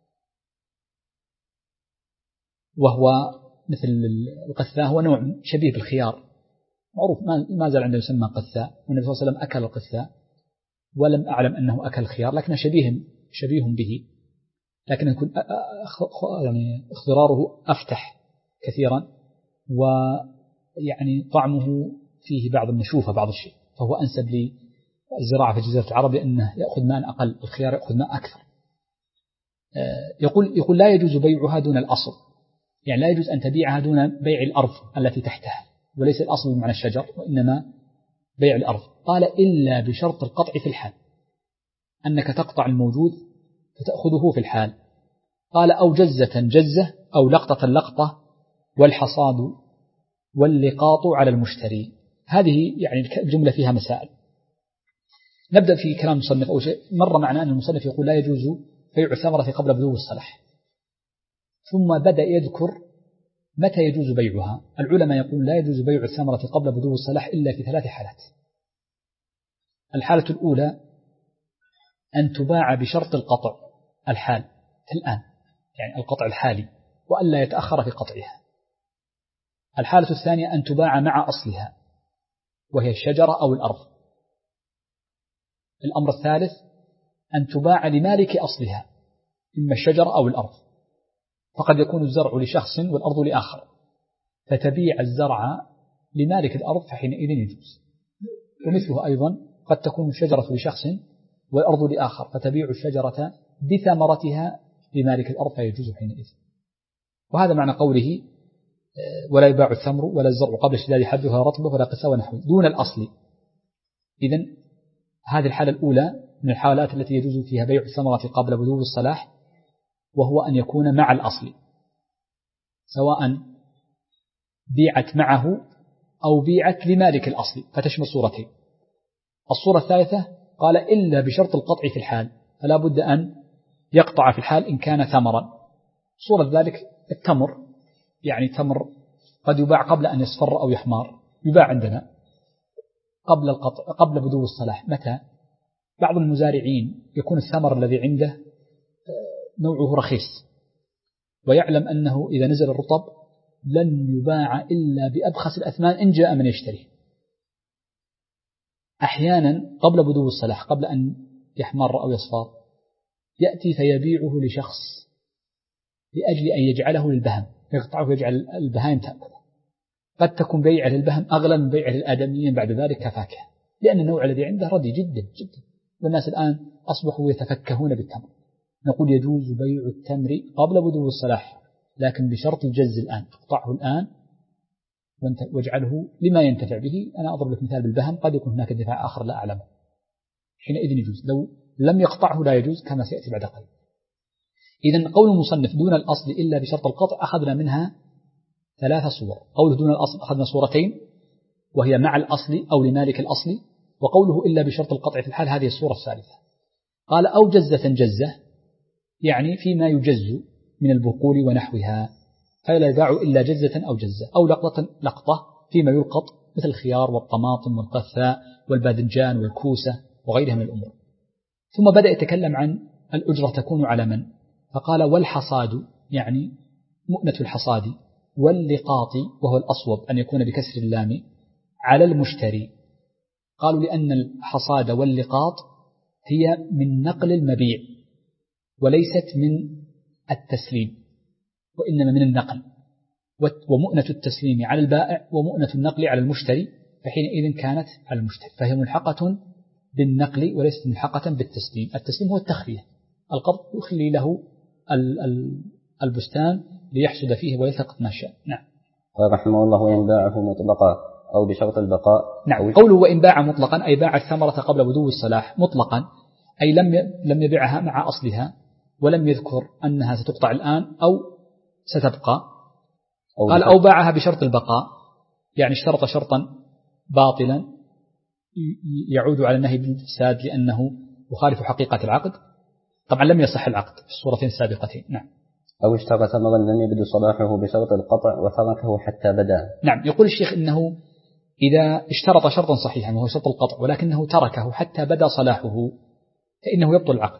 وهو مثل القثاء هو نوع شبيه بالخيار معروف ما زال عنده يسمى قثاء، والنبي صلى الله عليه وسلم أكل القثاء ولم أعلم أنه أكل الخيار لكنه شبيه به، لكن يكون يعني اخضراره أفتح كثيرا ويعني طعمه فيه بعض النشوفة بعض الشيء، فهو أنسب للزراعة في جزيرة العرب لأنه يأخذ ماء أقل، الخيار يأخذ ماء أكثر. يقول لا يجوز بيعها دون الأصل، يعني لا يجوز أن تبيعها دون بيع الأرض التي تحتها، وليس الأصل بمعنى الشجر وإنما بيع الأرض. قال إلا بشرط القطع في الحال، أنك تقطع الموجود فتأخذه في الحال. قال أو جزة جزة أو لقطة لقطة والحصاد واللقاط على المشتري. هذه يعني الجملة فيها مسائل. نبدأ في كلام المصنف. أول شيء مر معنا أن المصنف يقول لا يجوز بيع الثمرة قبل بدو الصلاح، ثم بدأ يذكر متى يجوز بيعها. العلماء يقول لا يجوز بيع الثمرة قبل بدو الصلاح إلا في 3 حالات. الحالة الأولى أن تباع بشرط القطع الحال الآن، يعني القطع الحالي، وألا يتأخر في قطعها. الحالة الثانية أن تباع مع أصلها وهي الشجرة أو الأرض. الأمر الثالث أن تباع لمالك أصلها إما الشجرة أو الأرض، فقد يكون الزرع لشخص والأرض لآخر، فتبيع الزرع لمالك الأرض فحينئذ يجوز. ومثله أيضا قد تكون الشجرة لشخص والأرض لآخر، فتبيع الشجرة بثمرتها لمالك الأرض فيجوز حينئذ. وهذا معنى قوله ولا يباع الثمر ولا الزرع قبل اشتداد حبه رطبه ولا قسى ونحوه دون الأصل. إذن هذه الحالة الأولى من الحالات التي يجوز فيها بيع الثمرة قبل بدو الصلاح، وهو أن يكون مع الأصل، سواء بيعت معه أو بيعت لمالك الأصل، فتشمل صورتين. الصورة الثالثة قال إلا بشرط القطع في الحال، فلا بد أن يقطع في الحال إن كان ثمرا. صورة ذلك التمر، يعني تمر قد يباع قبل أن يصفر أو يحمار، يباع عندنا قبل القطع قبل بدو الصلاح. متى؟ بعض المزارعين يكون الثمر الذي عنده نوعه رخيص، ويعلم أنه إذا نزل الرطب لن يباع إلا بأبخس الأثمان إن جاء من يشتري. أحيانا قبل بدو الصلاح قبل أن يحمر أو يصفر يأتي فيبيعه لشخص لأجل أن يجعله للبهم، يقطعه ويجعل البهائم تأكله. قد تكون بيعه للبهم أغلى من بيعه للآدميين بعد ذلك كفاكهة، لأن النوع الذي عنده ردي جدا جدا، والناس الآن أصبحوا يتفكهون بالتمر. نقول يجوز بيع التمر قبل بدو الصلاح، لكن بشرط الجز الآن، اقطعه الآن واجعله لما ينتفع به. أنا أضرب لك مثال بالبهم، قد يكون هناك دفاع آخر لا أعلمه، حينئذ يجوز. لو لم يقطعه لا يجوز كما سيأتي بعد قليل. إذن قول المصنف دون الأصل إلا بشرط القطع أخذنا منها 3 صور. قوله دون الأصل أخذنا صورتين، وهي مع الأصل أو لمالك الأصل، وقوله إلا بشرط القطع في الحال هذه الصورة الثالثة. قال أو جزة جزة، يعني فيما يجز من البقول ونحوها، فلا يباع إلا جزة أو جزة، أو لقطة لقطة فيما يلقط مثل الخيار والطماطم والقثاء والباذنجان والكوسة وغيرها من الأمور. ثم بدأ يتكلم عن الأجرة تكون على من، فقال والحصاد، يعني مؤنة الحصاد، واللقاط وهو الأصوب أن يكون بكسر اللام، على المشتري. قالوا لأن الحصاد واللقاط هي من نقل المبيع وليست من التسليم، وإنما من النقل، ومؤنة التسليم على البائع ومؤنة النقل على المشتري، فحينئذ كانت على المشتري، فهي ملحقة بالنقل وليست ملحقة بالتسليم. التسليم هو التخلية، القبض يخلي له البستان ليحصد فيه ويلتقط ما شاء. نعم. قال رحمه الله وإن باعه مطلقا أو بشرط البقاء. نعم. قوله وإن باع مطلقا أي باع الثمرة قبل بدو الصلاح مطلقا، أي لم يبيعها مع أصلها، ولم يذكر أنها ستقطع الآن أو ستبقى. قال أو باعها بشرط البقاء، يعني اشترط شرطا باطلا يعود على النهي بالفساد لأنه يخالف حقيقة العقد. طبعا لم يصح العقد في الصورتين السابقتين. نعم. أو اشترى ثمرا لم يبدو صلاحه بشرط القطع وتركه حتى بدا. نعم. يقول الشيخ إنه إذا اشترط شرطا صحيحا وهو شرط القطع ولكنه تركه حتى بدا صلاحه فإنه يبطل العقد،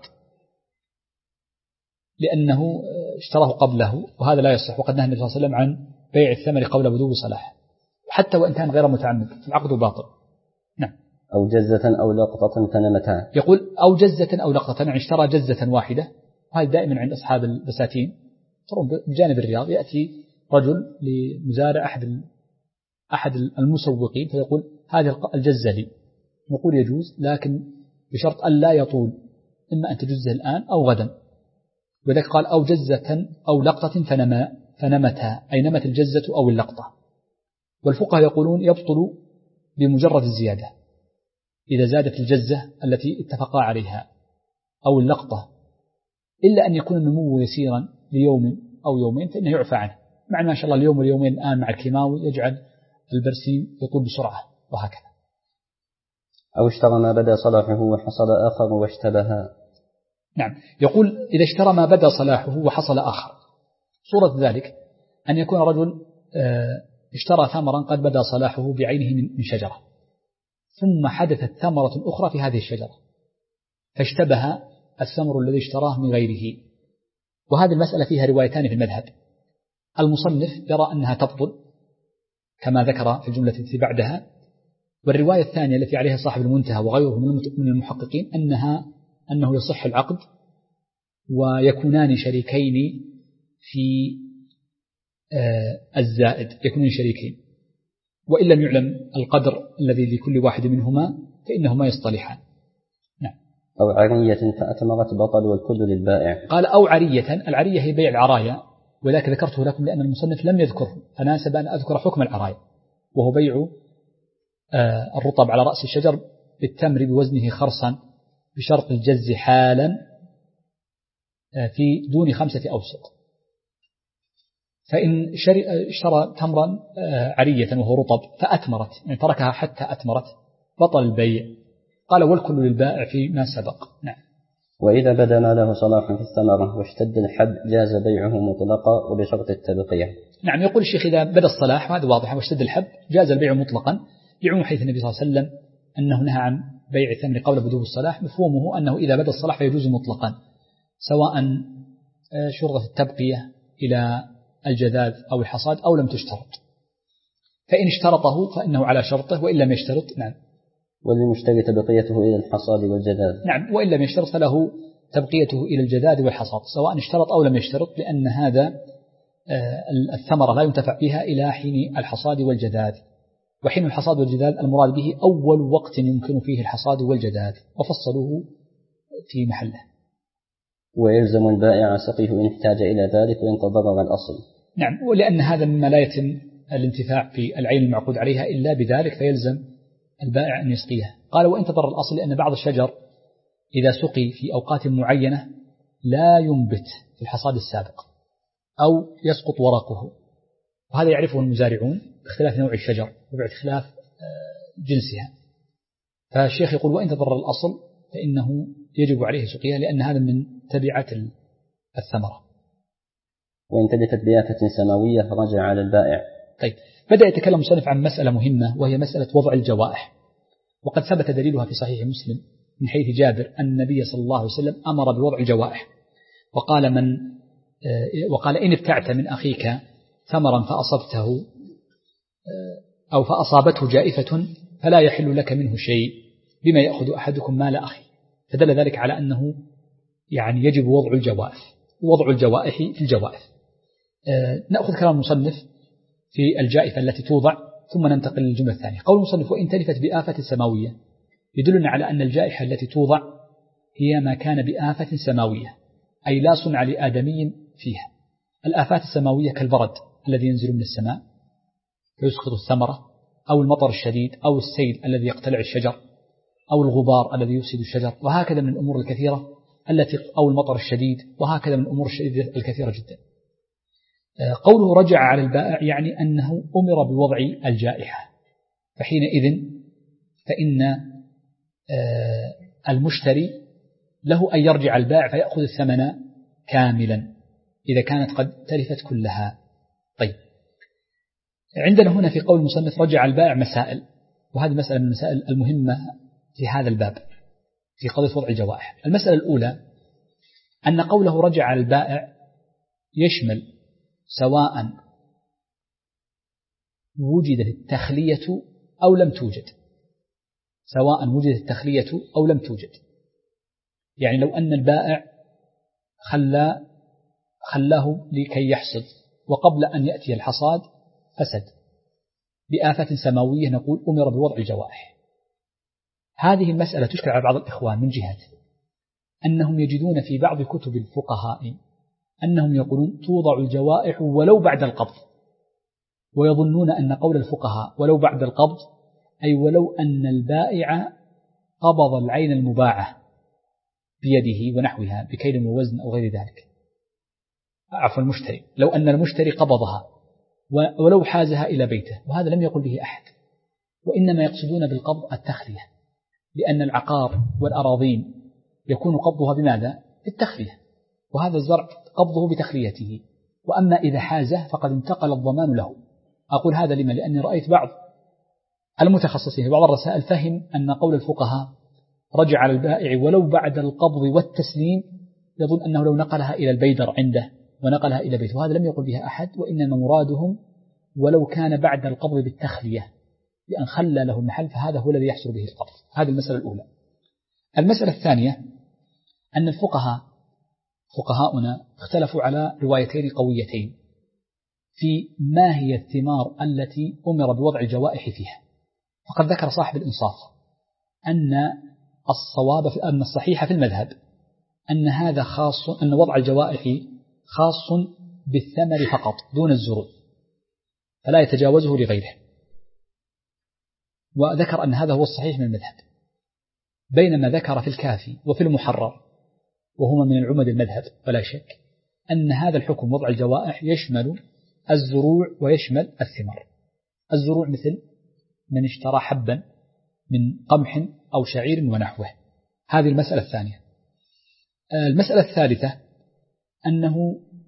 لأنه اشتراه قبله، وهذا لا يصح. وقد نهى النبي صلى الله عليه وسلم عن بيع الثمر قبل بدو صلاح، حتى وإن كان غير متعمد فالعقد باطل. نعم. أو جزة أو لقطة فنمتا. يقول أو جزة أو لقطة، يعني اشترى جزة واحدة، وهذا دائما عند أصحاب البساتين ترون بجانب الرياض، يأتي رجل لمزارع أحد المسوقين فيقول هذه الجزة لي، نقول يجوز لكن بشرط أن لا يطول، إما أن تجزه الآن أو غدا. وذلك قال أو جزة أو لقطة فنمتا، أي نمت الجزة أو اللقطة. والفقهاء يقولون يبطل بمجرد الزيادة، إذا زادت الجزة التي اتفقا عليها أو اللقطة، إلا أن يكون النمو يسيرا ليوم أو يومين فإنه يعفى عنه، مع ما شاء الله اليوم واليومين الآن مع الكيماوي يجعل البرسيم يطول بسرعة وهكذا. أو اشترى ما بدا صلاحه وحصل آخر واشتبها. نعم، يقول إذا اشترى ما بدا صلاحه وحصل آخر، صورة ذلك أن يكون رجل اشترى ثمرا قد بدا صلاحه بعينه من شجرة، ثم حدثت ثمرة أخرى في هذه الشجرة فاشتبه الثمر الذي اشتراه من غيره. وهذه المسألة فيها روايتان في المذهب. المصنف يرى أنها تبطل كما ذكر في الجملة التي بعدها، والرواية الثانية التي عليها صاحب المنتهى وغيره من المحققين أنه يصح العقد ويكونان شريكين في الزائد، يكونون شريكين، وإن لم يعلم القدر الذي لكل واحد منهما فإنهما يصطلحان. نعم. أو عرية فأتمرت بطل والكل للبائع. قال أو عرية، العرية هي بيع العرايا، ولكن ذكرته لكم لأن المصنف لم يذكره فناسب أن أذكر حكم العرايا، وهو بيع الرطب على رأس الشجر بالتمر بوزنه خرصا بشرط الجز حالا في دون 5 أوسق. فإن اشترى تمرا عرية وهو رطب فأتمرت، يعني تركها حتى أتمرت، بطل البيع. قال والكل للبائع فيما سبق. نعم. وإذا بدا ما له صلاح في الثمرة واشتد الحب جاز بيعه مطلقا وبشرط التبقية. نعم، يقول الشيخ إذا بدا الصلاح وهذا واضح واشتد الحب جاز البيع مطلقا، يعم حيث النبي صلى الله عليه وسلم أنه نهى عن بيع الثمر قبل بدو الصلاح، مفهومه أنه إذا بدا الصلاح فيجوز مطلقا، سواء شرطة التبقية إلى الجذاذ أو الحصاد أو لم تشترط. فإن اشترطه فإنه على شرطه، وإن لم يشترط نعم. وللمشتري تبقيته إلى الحصاد والجذاذ. نعم، وإن لم يشترط فله تبقيته إلى الجذاذ والحصاد سواء اشترط أو لم يشترط، لأن هذا الثمرة لا ينتفع بها إلى حين الحصاد والجذاذ. وحين الحصاد والجذاذ المراد به أول وقت يمكن فيه الحصاد والجذاذ، وفصلوه في محله. ويلزم البائع سقيه إن احتاج إلى ذلك وإن تضرر الأصل. نعم، ولأن هذا مما لا يتم الانتفاع في العين المعقود عليها إلا بذلك، فيلزم البائع أن يسقيها. قال وإن تضرر الأصل، لأن بعض الشجر إذا سقي في أوقات معينة لا ينبت في الحصاد السابق أو يسقط ورقه، وهذا يعرفه المزارعون باختلاف نوع الشجر وباختلاف جنسها. فالشيخ يقول وإن تضرر الأصل فإنه يجب عليه سقيها، لأن هذا من تبعة الثمرة. وإن تلفت بآفة سماوية فرجع على البائع. طيب، بدأ يتكلم المصنف عن مسألة مهمة وهي مسألة وضع الجوائح، وقد ثبت دليلها في صحيح مسلم من حيث جابر أن النبي صلى الله عليه وسلم أمر بوضع الجوائح، وقال إن ابتعت من أخيك ثمرا فأصبته أو فأصابته جائفة فلا يحل لك منه شيء بما يأخذ أحدكم مال أخي. فدل ذلك على أنه يعني يجب وضع الجوائح في الجوائح. نأخذ كلام المصنف في الجائفة التي توضع ثم ننتقل للجملة الثانية. قول المصنف وإن تلفت بآفة سماوية يدلنا على أن الجائحة التي توضع هي ما كان بآفة سماوية، أي لا صنع لآدمي فيها. الآفات السماوية كالبرد الذي ينزل من السماء فيسقط الثمرة، أو المطر الشديد، أو السيل الذي يقتلع الشجر، أو الغبار الذي يفسد الشجر، وهكذا من الأمور الكثيرة أو المطر الشديد، وهكذا من الأمور الشديدة الكثيرة جدا. قوله رجع على البائع يعني أنه أمر بوضع الجائحة، فحينئذ فإن المشتري له أن يرجع البائع فيأخذ الثمن كاملا إذا كانت قد تلفت كلها. طيب، عندنا هنا في قول المصنف رجع البائع مسائل، وهذه مسألة من المسائل المهمة في هذا الباب في قضية وضع الجوائح. المسألة الأولى أن قوله رجع على البائع يشمل سواء وجدت التخلية أو لم توجد، سواء وجدت التخلية أو لم توجد. يعني لو أن البائع خلاه لكي يحصد وقبل أن يأتي الحصاد فسد بآفة سماوية، نقول أمر بوضع الجوائح. هذه المسألة تشكل على بعض الإخوان من جهة أنهم يجدون في بعض كتب الفقهاء أنهم يقولون توضع الجوائح ولو بعد القبض، ويظنون أن قول الفقهاء ولو بعد القبض أي ولو أن البائع قبض العين المباعة بيده ونحوها بكيل ووزن أو غير ذلك، عفوا المشتري، لو أن المشتري قبضها ولو حازها إلى بيته، وهذا لم يقل به أحد، وإنما يقصدون بالقبض التخلية، لأن العقار والأراضين يكون قبضها بماذا؟ بالتخلية، وهذا الزرع قبضه بتخليته. وأما إذا حازه فقد انتقل الضمان له. أقول هذا لما؟ لأني رأيت بعض المتخصصين في بعض الرسائل فهم أن قول الفقهاء رجع على البائع ولو بعد القبض والتسليم، يظن أنه لو نقلها إلى البيدر عنده ونقلها إلى بيته، وهذا لم يقل بها أحد، وإنما مرادهم ولو كان بعد القبض بالتخلية لأن خلى له المحل، فهذا هو الذي يحصل به القبض. هذه المسألة الأولى. المسألة الثانية أن فقهاؤنا اختلفوا على روايتين قويتين في ما هي الثمار التي أمر بوضع الجوائح فيها. فقد ذكر صاحب الإنصاف أن الصواب أن الصحيح في المذهب أن هذا خاص، أن وضع الجوائح خاص بالثمر فقط دون الزروع، فلا يتجاوزه لغيره، وذكر أن هذا هو الصحيح من المذهب، بينما ذكر في الكافي وفي المحرر وهما من العمد المذهب ولا شك أن هذا الحكم وضع الجوائح يشمل الزروع ويشمل الثمار. الزروع مثل من اشترى حبا من قمح أو شعير ونحوه. هذه المسألة الثانية. المسألة الثالثة أنه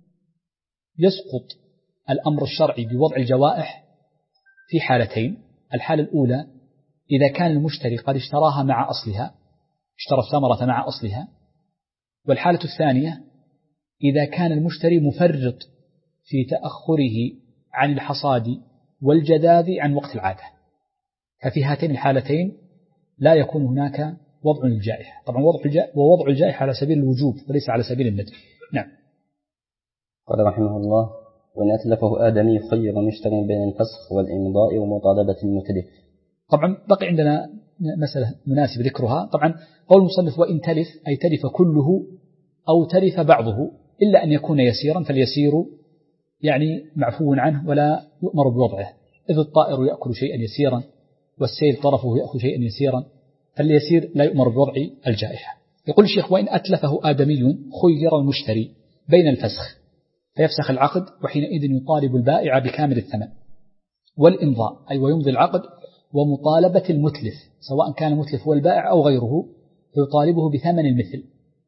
يسقط الأمر الشرعي بوضع الجوائح في حالتين. الحالة الأولى إذا كان المشتري قد اشتراها مع أصلها، اشترى الثمرة مع أصلها. والحالة الثانية إذا كان المشتري مفرط في تأخره عن الحصاد والجذاذ عن وقت العادة، ففي هاتين الحالتين لا يكون هناك وضع للجائحة. طبعا ووضع الجائحة على سبيل الوجوب وليس على سبيل الندب. نعم. قال رحمه الله: وإن أتلفه آدمي خير مشتر بين الفسخ والإمضاء ومطالبة المتلف. طبعا بقي عندنا مسألة مناسب ذكرها. طبعا قول المصنف وإن تلف أي تلف كله أو تلف بعضه، إلا أن يكون يسيرا، فاليسير يعني معفو عنه ولا يؤمر بوضعه، إذ الطائر يأكل شيئا يسيرا والسيل طرفه يأكل شيئا يسيرا، فاليسير لا يؤمر بوضع الجائحة. يقول الشيخ: وإن أتلفه آدمي خير المشتري بين الفسخ فيفسخ العقد، وحينئذ يطالب البائع بكامل الثمن، والإمضاء أي ويمضي العقد، ومطالبة المتلف سواء كان المتلف هو البائع أو غيره فيطالبه بثمن المثل،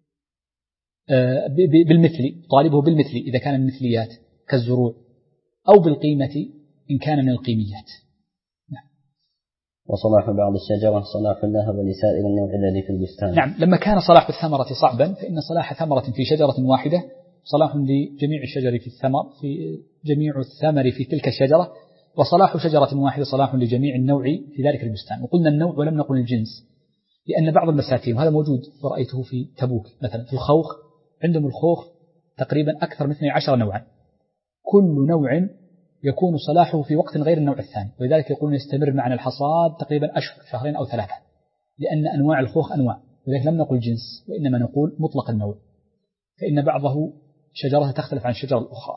بالمثل، طالبه بالمثل إذا كان من المثليات كالزروع، أو بالقيمة إن كان من القيميات. نعم. وصلاح بعض الشجرة صلاح لها ولسائر النوع الذي في البستان. نعم. لما كان صلاح الثمرة صعبا فإن صلاح ثمرة في شجرة واحدة صلاح لجميع الشجر في الثمر، في جميع الثمر في تلك الشجرة، وصلاح شجرة واحدة صلاح لجميع النوع في ذلك البستان. وقلنا النوع ولم نقل الجنس، لأن بعض المساتين، وهذا موجود ورأيته في تبوك مثلا في الخوخ، عندهم الخوخ تقريبا أكثر من 12 نوعا، كل نوع يكون صلاحه في وقت غير النوع الثاني، ولذلك يقولون يستمر معنا الحصاد تقريبا أشهر، شهرين أو 3، لأن أنواع الخوخ أنواع، ولذلك لم نقل جنس وإنما نقول مطلق النوع، فإن بعضه شجرة تختلف عن الشجرة الأخرى.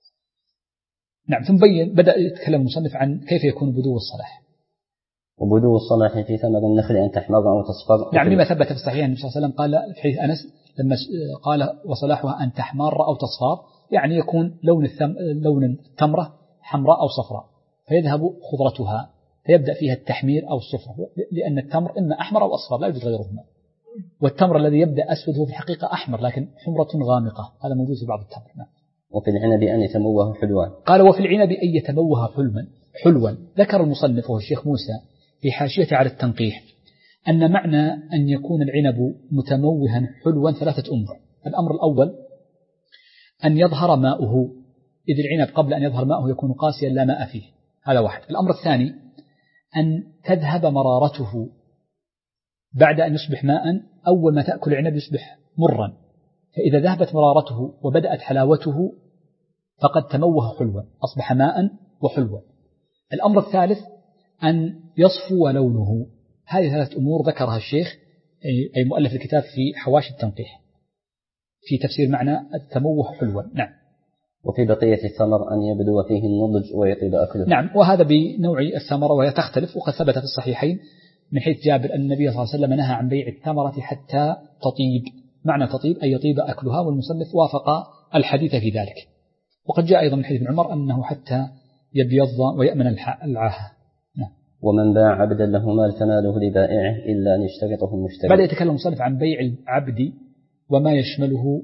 نعم. ثم بدأ يتكلم المصنف عن كيف يكون بدو الصلاح. وبدو الصلاح في ثمر النخل أن تحمر أو تصفر. نعم. لما ثبت في الصحيح النبي صلى الله عليه وسلم قال في حديث أنس لما قال وصلاحها أن تحمر أو تصفر، يعني يكون لون التمرة حمراء أو صفراء، فيذهب خضرتها فيبدأ فيها التحمير أو الصفر، لأن التمر إما أحمر أو أصفر لا يوجد غيرهما، والتمر الذي يبدأ أسود هو في الحقيقة أحمر لكن حمرة غامقة، هذا موجود في بعض التمر. نعم. وفي العنب أن يتموه حلوا. قال وفي العنب أن يتموه حلوا. ذكر المصنف وهو الشيخ موسى في حاشية على التنقيح أن معنى أن يكون العنب متموها حلوا 3 أمور. الأمر الأول أن يظهر ماؤه، إذ العنب قبل أن يظهر ماؤه يكون قاسيا لا ماء فيه، هذا واحد. الأمر الثاني أن تذهب مرارته بعد أن يصبح ماء، أول ما تأكل العنب يصبح مرا، فإذا ذهبت مرارته وبدأت حلاوته فقد تموه حلوا، أصبح ماء وحلوا. الأمر الثالث أن يصفو لونه. هذه 3 أمور ذكرها الشيخ أي مؤلف الكتاب في حواشي التنقيح في تفسير معنى التموه حلوا. نعم. وفي بقية الثمر أن يبدو فيه النضج ويطيب أكله. نعم. وهذا بنوع الثمرة وهي تختلف، وقد ثبت في الصحيحين من حيث جابر أن النبي صلى الله عليه وسلم نهى عن بيع الثمرة حتى تطيب. معنى تطيب أي يطيب أكلها، والمصنف وافق الحديث في ذلك. وقد جاء أيضا من حديث ابن عمر أنه حتى يبيض ويأمن العاهة. ومن باع عبدا له مال فماله لبائعه إلا أن يشترطه المشتري. بدأ يتكلم المصنف عن بيع العبد وما يشمله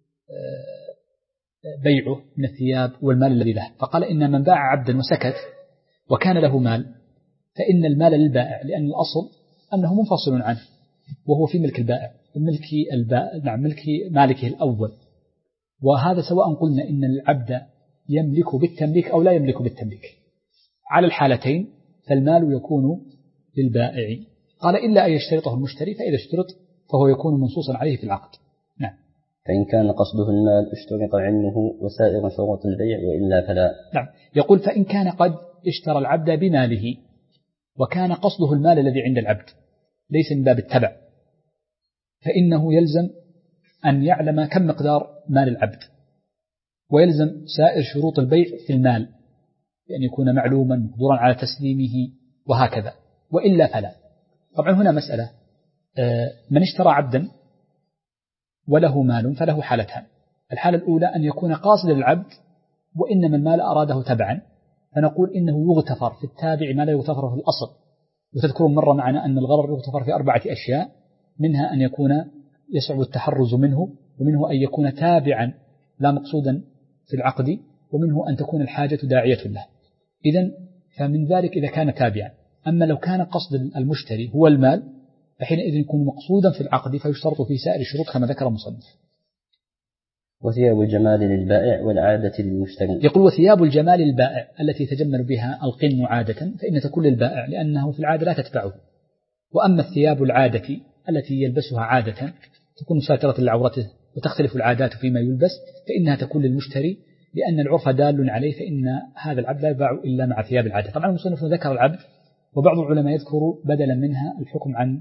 بيعه من الثياب والمال الذي له، فقال إن من باع عبدا وسكت وكان له مال فإن المال للبائع، لأن الأصل أنه منفصل عنه وهو في ملك البائع، ملك مالكه الأول. وهذا سواء قلنا إن العبد يملك بالتمليك أو لا يملك بالتمليك، على الحالتين فالمال يكون للبائع. قال إلا أن يشترطه المشتري، فإذا اشترط فهو يكون منصوصا عليه في العقد. نعم. فإن كان قصده المال اشترط علمه وسائر شروط البيع وإلا فلا. نعم. يقول فإن كان قد اشترى العبد بماله وكان قصده المال الذي عند العبد ليس من باب التبع، فإنه يلزم أن يعلم كم مقدار مال العبد، ويلزم سائر شروط البيع في المال بأن يكون معلوما مقدورا على تسليمه وهكذا، وإلا فلا. طبعا هنا مسألة، من اشترى عبدا وله مال فله حالتان. الحالة الأولى أن يكون قاصد العبد وإنما المال أراده تبعا، فنقول إنه يغتفر في التابع ما لا يغتفر في الأصل. وتذكرون مرة معنا أن الغرر يغتفر في 4 أشياء، منها أن يكون يصعب التحرز منه، ومنه أن يكون تابعا لا مقصودا في العقد، ومنه أن تكون الحاجة داعية له. إذن فمن ذلك إذا كان تابعا. أما لو كان قصد المشتري هو المال فحينئذ يكون مقصودا في العقد، فيشترط في سائر الشروط كما ذكر المصنف. وثياب الجمال للبائع والعادة للمشتري. يقول وثياب الجمال للبائع التي يتجمل بها القن عادة فإن تكون للبائع، لأنه في العادة لا تتبعه. وأما الثياب العادة التي يلبسها عادة تكون ساترة لعورته وتختلف العادات فيما يلبس، فإنها تكون للمشتري، لأن العرف دال عليه، فإن هذا العبد لا يباع إلا مع ثياب العادة. طبعا المصنف ذكر العبد، وبعض العلماء يذكر بدلا منها الحكم عن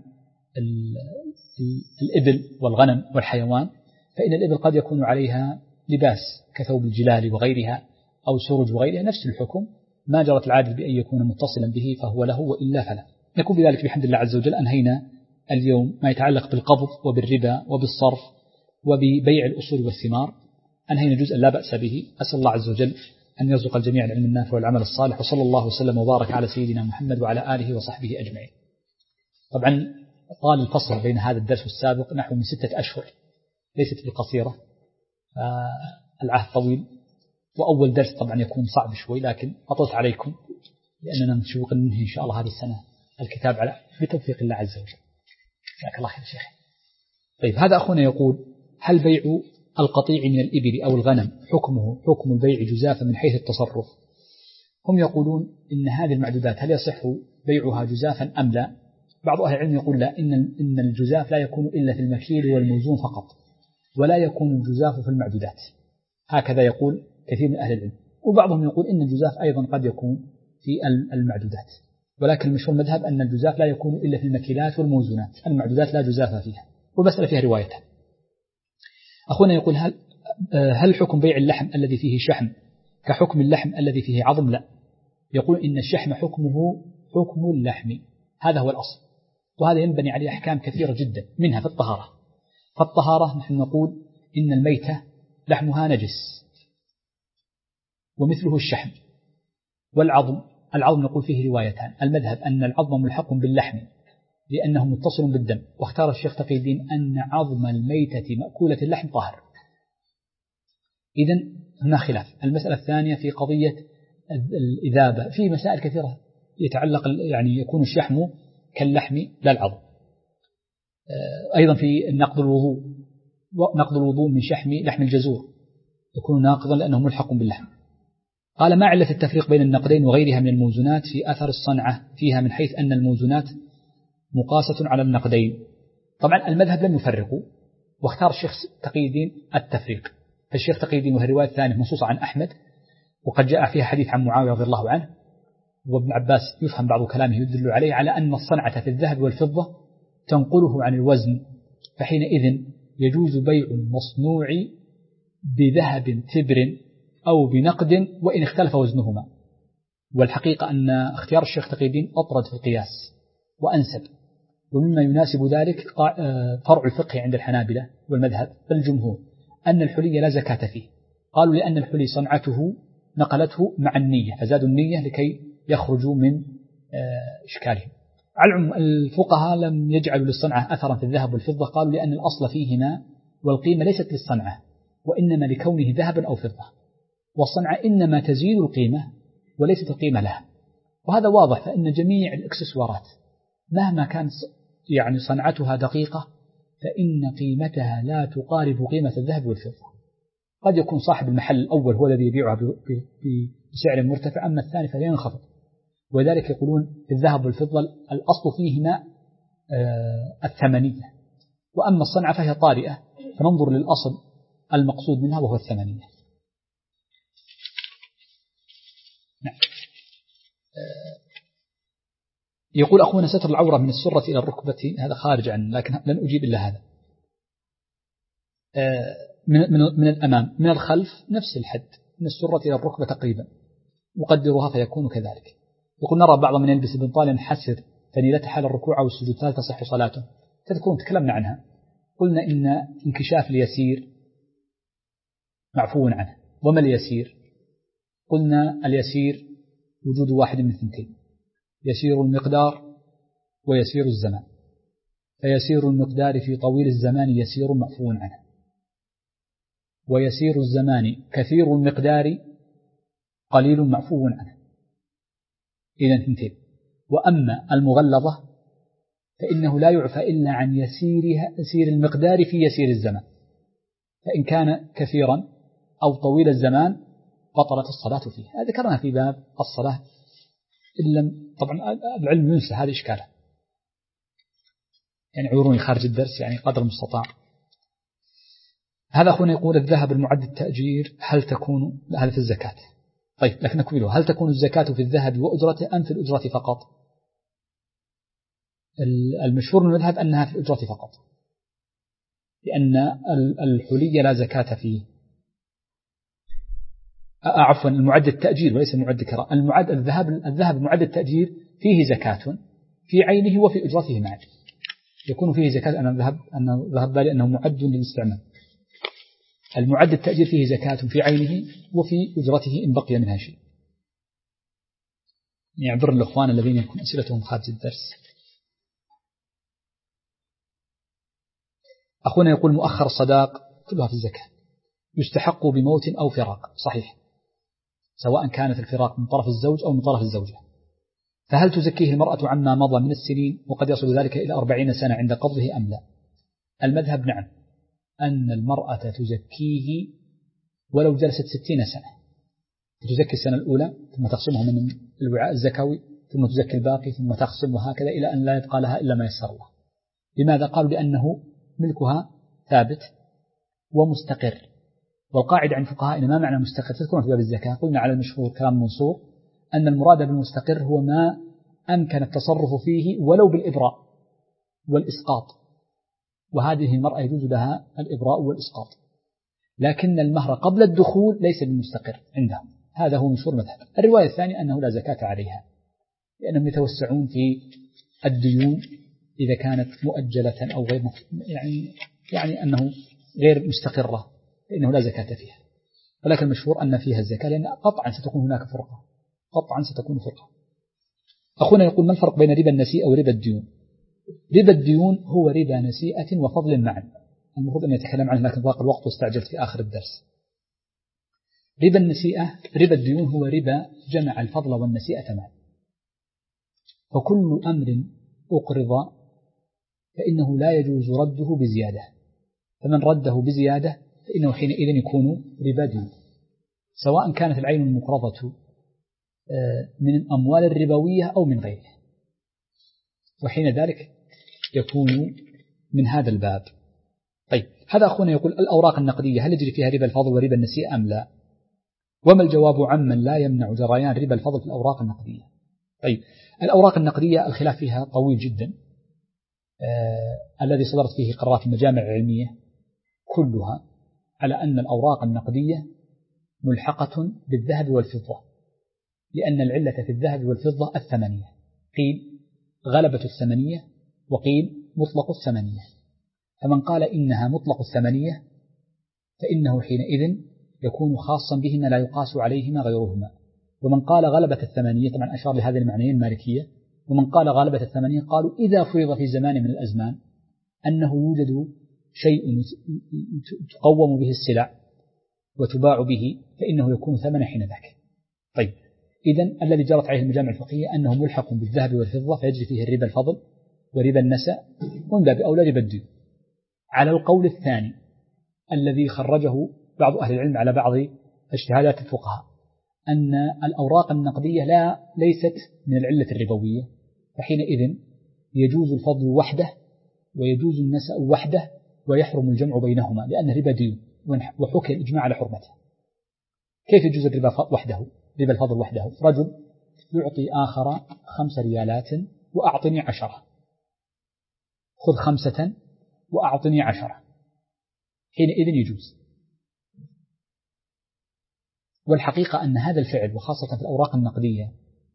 الإبل والغنم والحيوان، فإن الإبل قد يكون عليها لباس كثوب الجلال وغيرها أو سرج وغيرها، نفس الحكم، ما جرت العادة بأن يكون متصلا به فهو له، وإلا فلا. نكون بذلك بحمد الله عز وجل أنهينا اليوم ما يتعلق بالقبض وبالربا وبالصرف وببيع الأصول والثمار، أنهينا جزءا لا بأس به. أسأل الله عز وجل أن يرزق الجميع العلم النافع والعمل الصالح، وصلى الله وسلم وبارك على سيدنا محمد وعلى آله وصحبه أجمعين. طبعا طال الفصل بين هذا الدرس والسابق نحو من 6 أشهر، ليست بالقصيرة، العهد طويل، وأول درس طبعا يكون صعب شوي، لكن أطلت عليكم لأننا متشوق ننهي إن شاء الله هذه السنة الكتاب على بتوفيق الله عز وجل. جزاك الله خير شيخ. طيب هذا أخونا يقول هل بيع القطيع من الإبل أو الغنم حكمه حكم البيع جزافا من حيث التصرف؟ هم يقولون إن هذه المعدودات هل يصح بيعها جزافا أم لا؟ بعض أهل العلم يقول لا، إن الجزاف لا يكون إلا في المكيل والموزون فقط، ولا يكون الجزاف في المعدودات، هكذا يقول كثير من أهل العلم. وبعضهم يقول إن الجزاف أيضا قد يكون في المعدودات، ولكن المشهور المذهب أن الجزاف لا يكون إلا في المكيلات والموزونات، المعدودات لا جزاف فيها، والمسألة فيها روايتان. أخونا يقول هل حكم بيع اللحم الذي فيه شحم كحكم اللحم الذي فيه عظم؟ لا، يقول إن الشحم حكمه حكم اللحم، هذا هو الأصل، وهذا ينبني عليه أحكام كثيرة جدا، منها في الطهارة. فالطهارة نحن نقول إن الميتة لحمها نجس ومثله الشحم. والعظم نقول فيه روايتان، المذهب أن العظم ملحق باللحم لأنه متصل بالدم، واختار الشيخ تقي الدين أن عظم الميتة مأكولة اللحم طاهر. إذن هنا خلاف. المسألة الثانية في قضية الإذابة، في مسائل كثيرة يتعلق، يعني يكون الشحم كاللحم لا العظم. أيضا في نقض الوضوء من شحم لحم الجزور يكون ناقضا لأنه ملحق باللحم. قال ما علة التفريق بين النقدين وغيرها من الموزونات في أثر الصنعة فيها، من حيث أن الموزونات مقاسة على النقدين؟ طبعا المذهب لم يفرقوا، واختار الشيخ تقي الدين التفريق. فالشيخ تقي الدين وهي الرواية الثانية منصوصة عن أحمد، وقد جاء فيها حديث عن معاوية رضي الله عنه، وابن عباس يفهم بعض كلامه يدل عليه على أن الصنعة في الذهب والفضة تنقله عن الوزن، فحينئذ يجوز بيع المصنوع بذهب تبر أو بنقد وإن اختلف وزنهما. والحقيقة أن اختيار الشيخ تقي الدين أطرد في القياس، وأنسب. ومما يناسب ذلك فرع الفقه عند الحنابلة والمذهب الجمهور أن الحلي لا زكاة فيه. قالوا لأن الحلي صنعته نقلته مع النية، فزادوا النية لكي يخرجوا من إشكالهم. علم الفقهاء لم يجعلوا للصنعة أثرا في الذهب والفضة، قالوا لأن الأصل فيهما والقيمة ليست للصنعة وإنما لكونه ذهبا أو فضة، والصنعة إنما تزيد القيمة وليست القيمة لها. وهذا واضح، فإن جميع الإكسسوارات مهما كان يعني صنعتها دقيقة فإن قيمتها لا تقارب قيمة الذهب والفضة. قد يكون صاحب المحل الأول هو الذي يبيعها بسعر مرتفع، أما الثاني فينخفض. ولذلك يقولون في الذهب والفضة الأصل فيهما الثمنية، وأما الصنعة فهي طارئة، فننظر للأصل المقصود منها وهو الثمنية. نعم. يقول أخونا ستر العورة من السرة إلى الركبة، هذا خارج عن، لكن لن أجيب إلا هذا. من الأمام، من الخلف نفس الحد، من السرة إلى الركبة تقريبا مقدرها فيكون كذلك. يقول نرى بعض من يلبس بنطال حسر فنيلته حال الركوع أو السجود، هل تصح صلاته؟ تذكرون تكلمنا عنها، قلنا إن انكشاف اليسير معفو عنه. وما اليسير؟ قلنا اليسير وجود واحد من ثنتين، يسير المقدار ويسير الزمان، فيسير المقدار في طويل الزمان يسير معفو عنه، ويسير الزمان كثير المقدار قليل معفو عنه، إذن ثنتين. وأما المغلظة فإنه لا يعفى إلا عن يسير المقدار في يسير الزمان، فإن كان كثيرا أو طويل الزمان بطلت الصلاة فيه. هذا ذكرنا في باب الصلاة، إلا طبعا العلم ينسى، هذا إشكاله، يعني عذروني خارج الدرس يعني قدر المستطاع. هذا أخونا يقول الذهب المعد التأجير هل تكون، هذا في الزكاة. طيب لكن نكمله، هل تكون الزكاة في الذهب وأجرته أم في الأجرة فقط؟ المشهور من المذهب أنها في الأجرة فقط، لأن الحلي لا زكاة فيه. عفوا المعد التأجير وليس المعد كراء. المعد الذهب معد التأجير فيه زكاة في عينه وفي أجرته معا، يكون فيه زكاة. أن الذهب بالي أنه معد للاستعمال. المعد التأجير فيه زكاة في عينه وفي أجرته إن بقي منها شيء. يعذر الأخوان الذين يكون أسئلتهم خارج الدرس. أخونا يقول مؤخر الصداق كلها في الزكاة، يستحق بموت أو فراق، صحيح، سواء كانت الفراق من طرف الزوج أو من طرف الزوجة. فهل تزكيه المرأة عما مضى من السنين وقد يصل ذلك إلى 40 سنة عند قبضه أم لا؟ المذهب نعم، أن المرأة تزكيه ولو جلست 60 سنة، تزكي السنة الأولى ثم تخصمه من الوعاء الزكوي ثم تزكي الباقي ثم تخصم، وهكذا إلى أن لا يبقى لها إلا ما يسر الله. لماذا؟ قالوا لأنه ملكها ثابت ومستقر. والقاعدة عند فقهائنا ما معنى مستقر؟ تذكرون في باب الزكاة قلنا على المشهور كلام منصور أن المراد بالمستقر هو ما أمكن التصرف فيه ولو بالإبراء والإسقاط، وهذه المرأة يجوز لها الإبراء والإسقاط، لكن المهر قبل الدخول ليس بالمستقر عندهم. هذا هو مشهور مذهب. الرواية الثانية أنه لا زكاة عليها، لأنهم يتوسعون في الديون إذا كانت مؤجلة أو غير يعني أنه غير مستقرة فإنه لا زكاة فيها. ولكن المشهور أن فيها الزكاة، لأن قطعا ستكون هناك فرقة، قطعا ستكون فرقة. أخونا يقول ما الفرق بين ربا النسيئة وربا الديون؟ ربا الديون هو ربا نسيئة وفضل معا، المفروض أن يتكلم عنه لكن ضاق الوقت واستعجلت في آخر الدرس. ربا النسيئة، ربا الديون هو ربا جمع الفضل والنسيئة معا، فكل أمر أقرض فإنه لا يجوز رده بزيادة، فمن رده بزيادة فإنه حينئذ يكون ربا ديون، سواء كانت العين المقرضة من الأموال الربوية أو من غيرها، وحين ذلك يكون من هذا الباب. طيب هذا أخونا يقول الأوراق النقدية هل يجري فيها ربا الفضل وربا النسيئة أم لا؟ وما الجواب عمن لا يمنع جريان ربا الفضل في الأوراق النقدية؟ طيب الأوراق النقدية الخلاف فيها طويل جدا، الذي صدرت فيه قرارات المجامع العلمية كلها على أن الأوراق النقدية ملحقة بالذهب والفضة، لأن العلة في الذهب والفضة الثمنية. قيل غلبة الثمنية وقيل مطلق الثمنية. فمن قال إنها مطلق الثمنية فإنه حينئذ يكون خاصا بهما لا يقاس عليهما غيرهما. ومن قال غلبة الثمنية، طبعا أشار لهذه المعنيين المالكية، ومن قال غلبة الثمنية قالوا إذا فرض في زمان من الأزمان أنه يوجد شيء تقوم به السلع وتباع به فإنه يكون ثمن حين ذاك. طيب، إذن الذي جرت عليه المجامع الفقهية أنه ملحق بالذهب والفضة فيجري فيه الربا الفضل وربا النسأ ومن باب أولى ربا الدين. على القول الثاني الذي خرجه بعض أهل العلم على بعض اجتهادات الفقهاء أن الأوراق النقدية ليست من العلة الربوية، فحينئذ يجوز الفضل وحده ويجوز النسأ وحده ويحرم الجمع بينهما لأن ربا دين وحكي الإجماع على حرمته. كيف يجوز الربا وحده؟ ربا الفضل وحده، رجل يعطي آخر 5 ريالات وأعطني 10، خذ 5 وأعطني 10، حينئذ يجوز. والحقيقة أن هذا الفعل وخاصة في الأوراق النقدية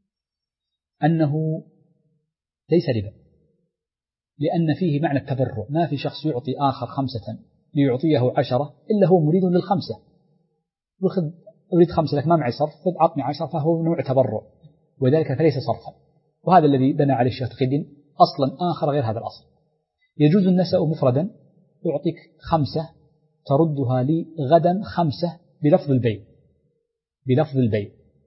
أنه ليس ربا، لأن فيه معنى التبرع. ما في شخص يعطي آخر 5 ليعطيه 10 إلا هو مريد لل5، أريد 5 لك ما معي صرف، خذ عطني 10، فهو نوع تبرع وذلك فليس صرفا. وهذا الذي بنى عليه الشيخ تقي الدين أصلا آخر غير هذا الأصل. يجوز النسأ مفردا، أعطيك 5 تردها لي غدا 5 بلفظ البيع، بلفظ البيع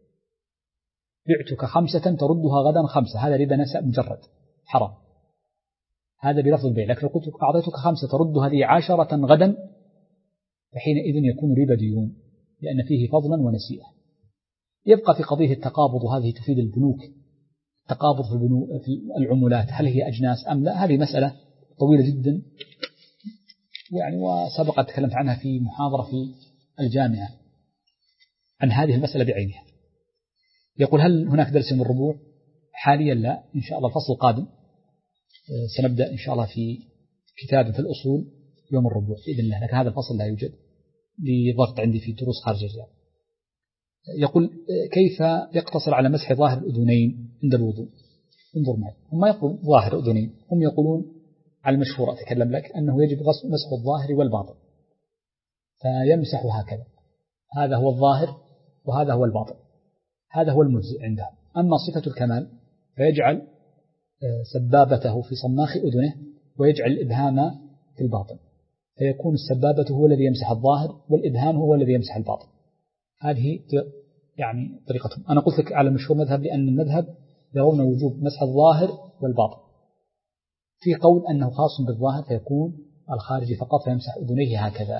بعتك 5 تردها غدا 5، هذا ربا نسأ مجرد حرام، هذا بلفظ البيع. لكن لو قلت أعطيتك 5 تردها لي 10 غدا فحينئذ يكون ربا ديون لأن فيه فضلا ونسيئة. يبقى في قضية التقابض، وهذه تفيد البنوك، التقابض في العملات هل هي أجناس أم لا؟ هذه مسألة طويلة جدا يعني، وسبق تكلمت عنها في محاضرة في الجامعة عن هذه المسألة بعينها. يقول هل هناك درس من الربوع؟ حاليا لا، إن شاء الله الفصل القادم سنبدأ إن شاء الله في كتاب في الأصول يوم الربوع بإذن الله، لكن هذا الفصل لا يوجد لضغط عندي في دروس خارج الرياض. يقول كيف يقتصر على مسح ظاهر الأذنين عند الوضوء؟ انظر معي، هم ما يقولون ظاهر الأذنين، هم يقولون على المشهور أتكلم لك أنه يجب مسح الظاهر والباطن، فيمسح هكذا، هذا هو الظاهر وهذا هو الباطن، هذا هو المجزئ عندهم. أما صفة الكمال فيجعل سبابته في صماخ أذنه ويجعل الإبهام في الباطن، فيكون السبابة هو الذي يمسح الظاهر والإبهام هو الذي يمسح الباطن. هذه يعني طريقتهم. أنا قلت لك على مشهور مذهب لأن المذهب يرون وجوب مسح الظاهر والباطن. في قول أنه خاص بالظاهر فيكون الخارجي فقط فيمسح أذنيه هكذا.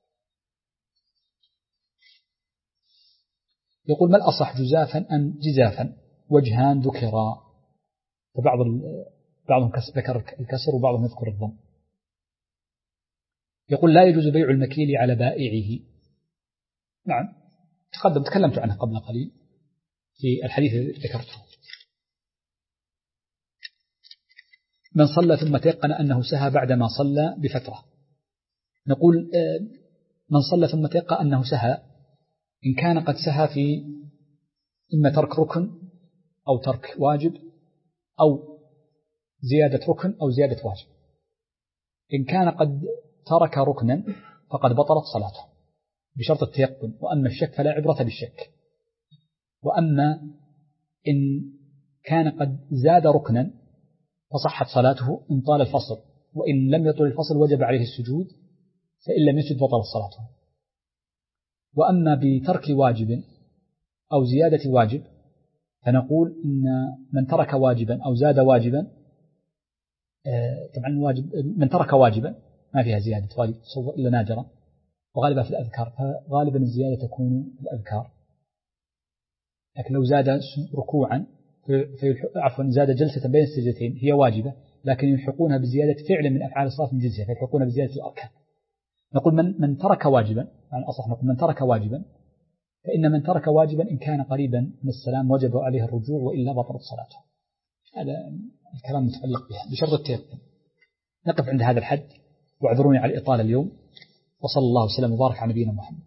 يقول ما الأصح جزافا أم جزافا؟ وجهان ذكرا، بعضهم ذكر الكسر وبعضهم يذكر الضم. يقول لا يجوز بيع المكيل على بائعه. نعم تكلمت عنه قبل قليل في الحديث الذي ذكرته. من صلى ثم تيقن أنه سهى بعدما صلى بفترة، نقول من صلى ثم تيقن أنه سهى إن كان قد سهى في إما ترك ركن أو ترك واجب أو زيادة ركن أو زيادة واجب. إن كان قد ترك ركنا فقد بطلت صلاته بشرط التيقن، وأما الشك فلا عبرة بالشك. وأما إن كان قد زاد ركنا فصحت صلاته إن طال الفصل، وإن لم يطل الفصل وجب عليه السجود، فإن لم يسجد بطلت صلاته. وأما بترك واجب أو زيادة واجب فنقول إن من ترك واجبا أو زاد واجبا، طبعا واجب من ترك واجبا ما فيها زيادة واجب إلا نادرا وغالبا في الأذكار، فغالبا الزيادة تكون في الأذكار. لكن لو زاد ركوعا عفوا زاد جلسة بين السجدتين هي واجبة، لكن يلحقونها بزيادة فعل من أفعال الصلاة من جنسها فيلحقونها بزيادة الأركان. نقول من ترك واجبا، يعني أصح نقول من ترك واجبا، فإن من ترك واجبا إن كان قريبا من السلام وجب عليه الرجوع وإلا بطلت صلاته. هذا الكلام متعلق بها بشرط التيقن. نقف عند هذا الحد واعذروني على الإطالة اليوم، وصلى الله وسلم وبارك على نبينا محمد.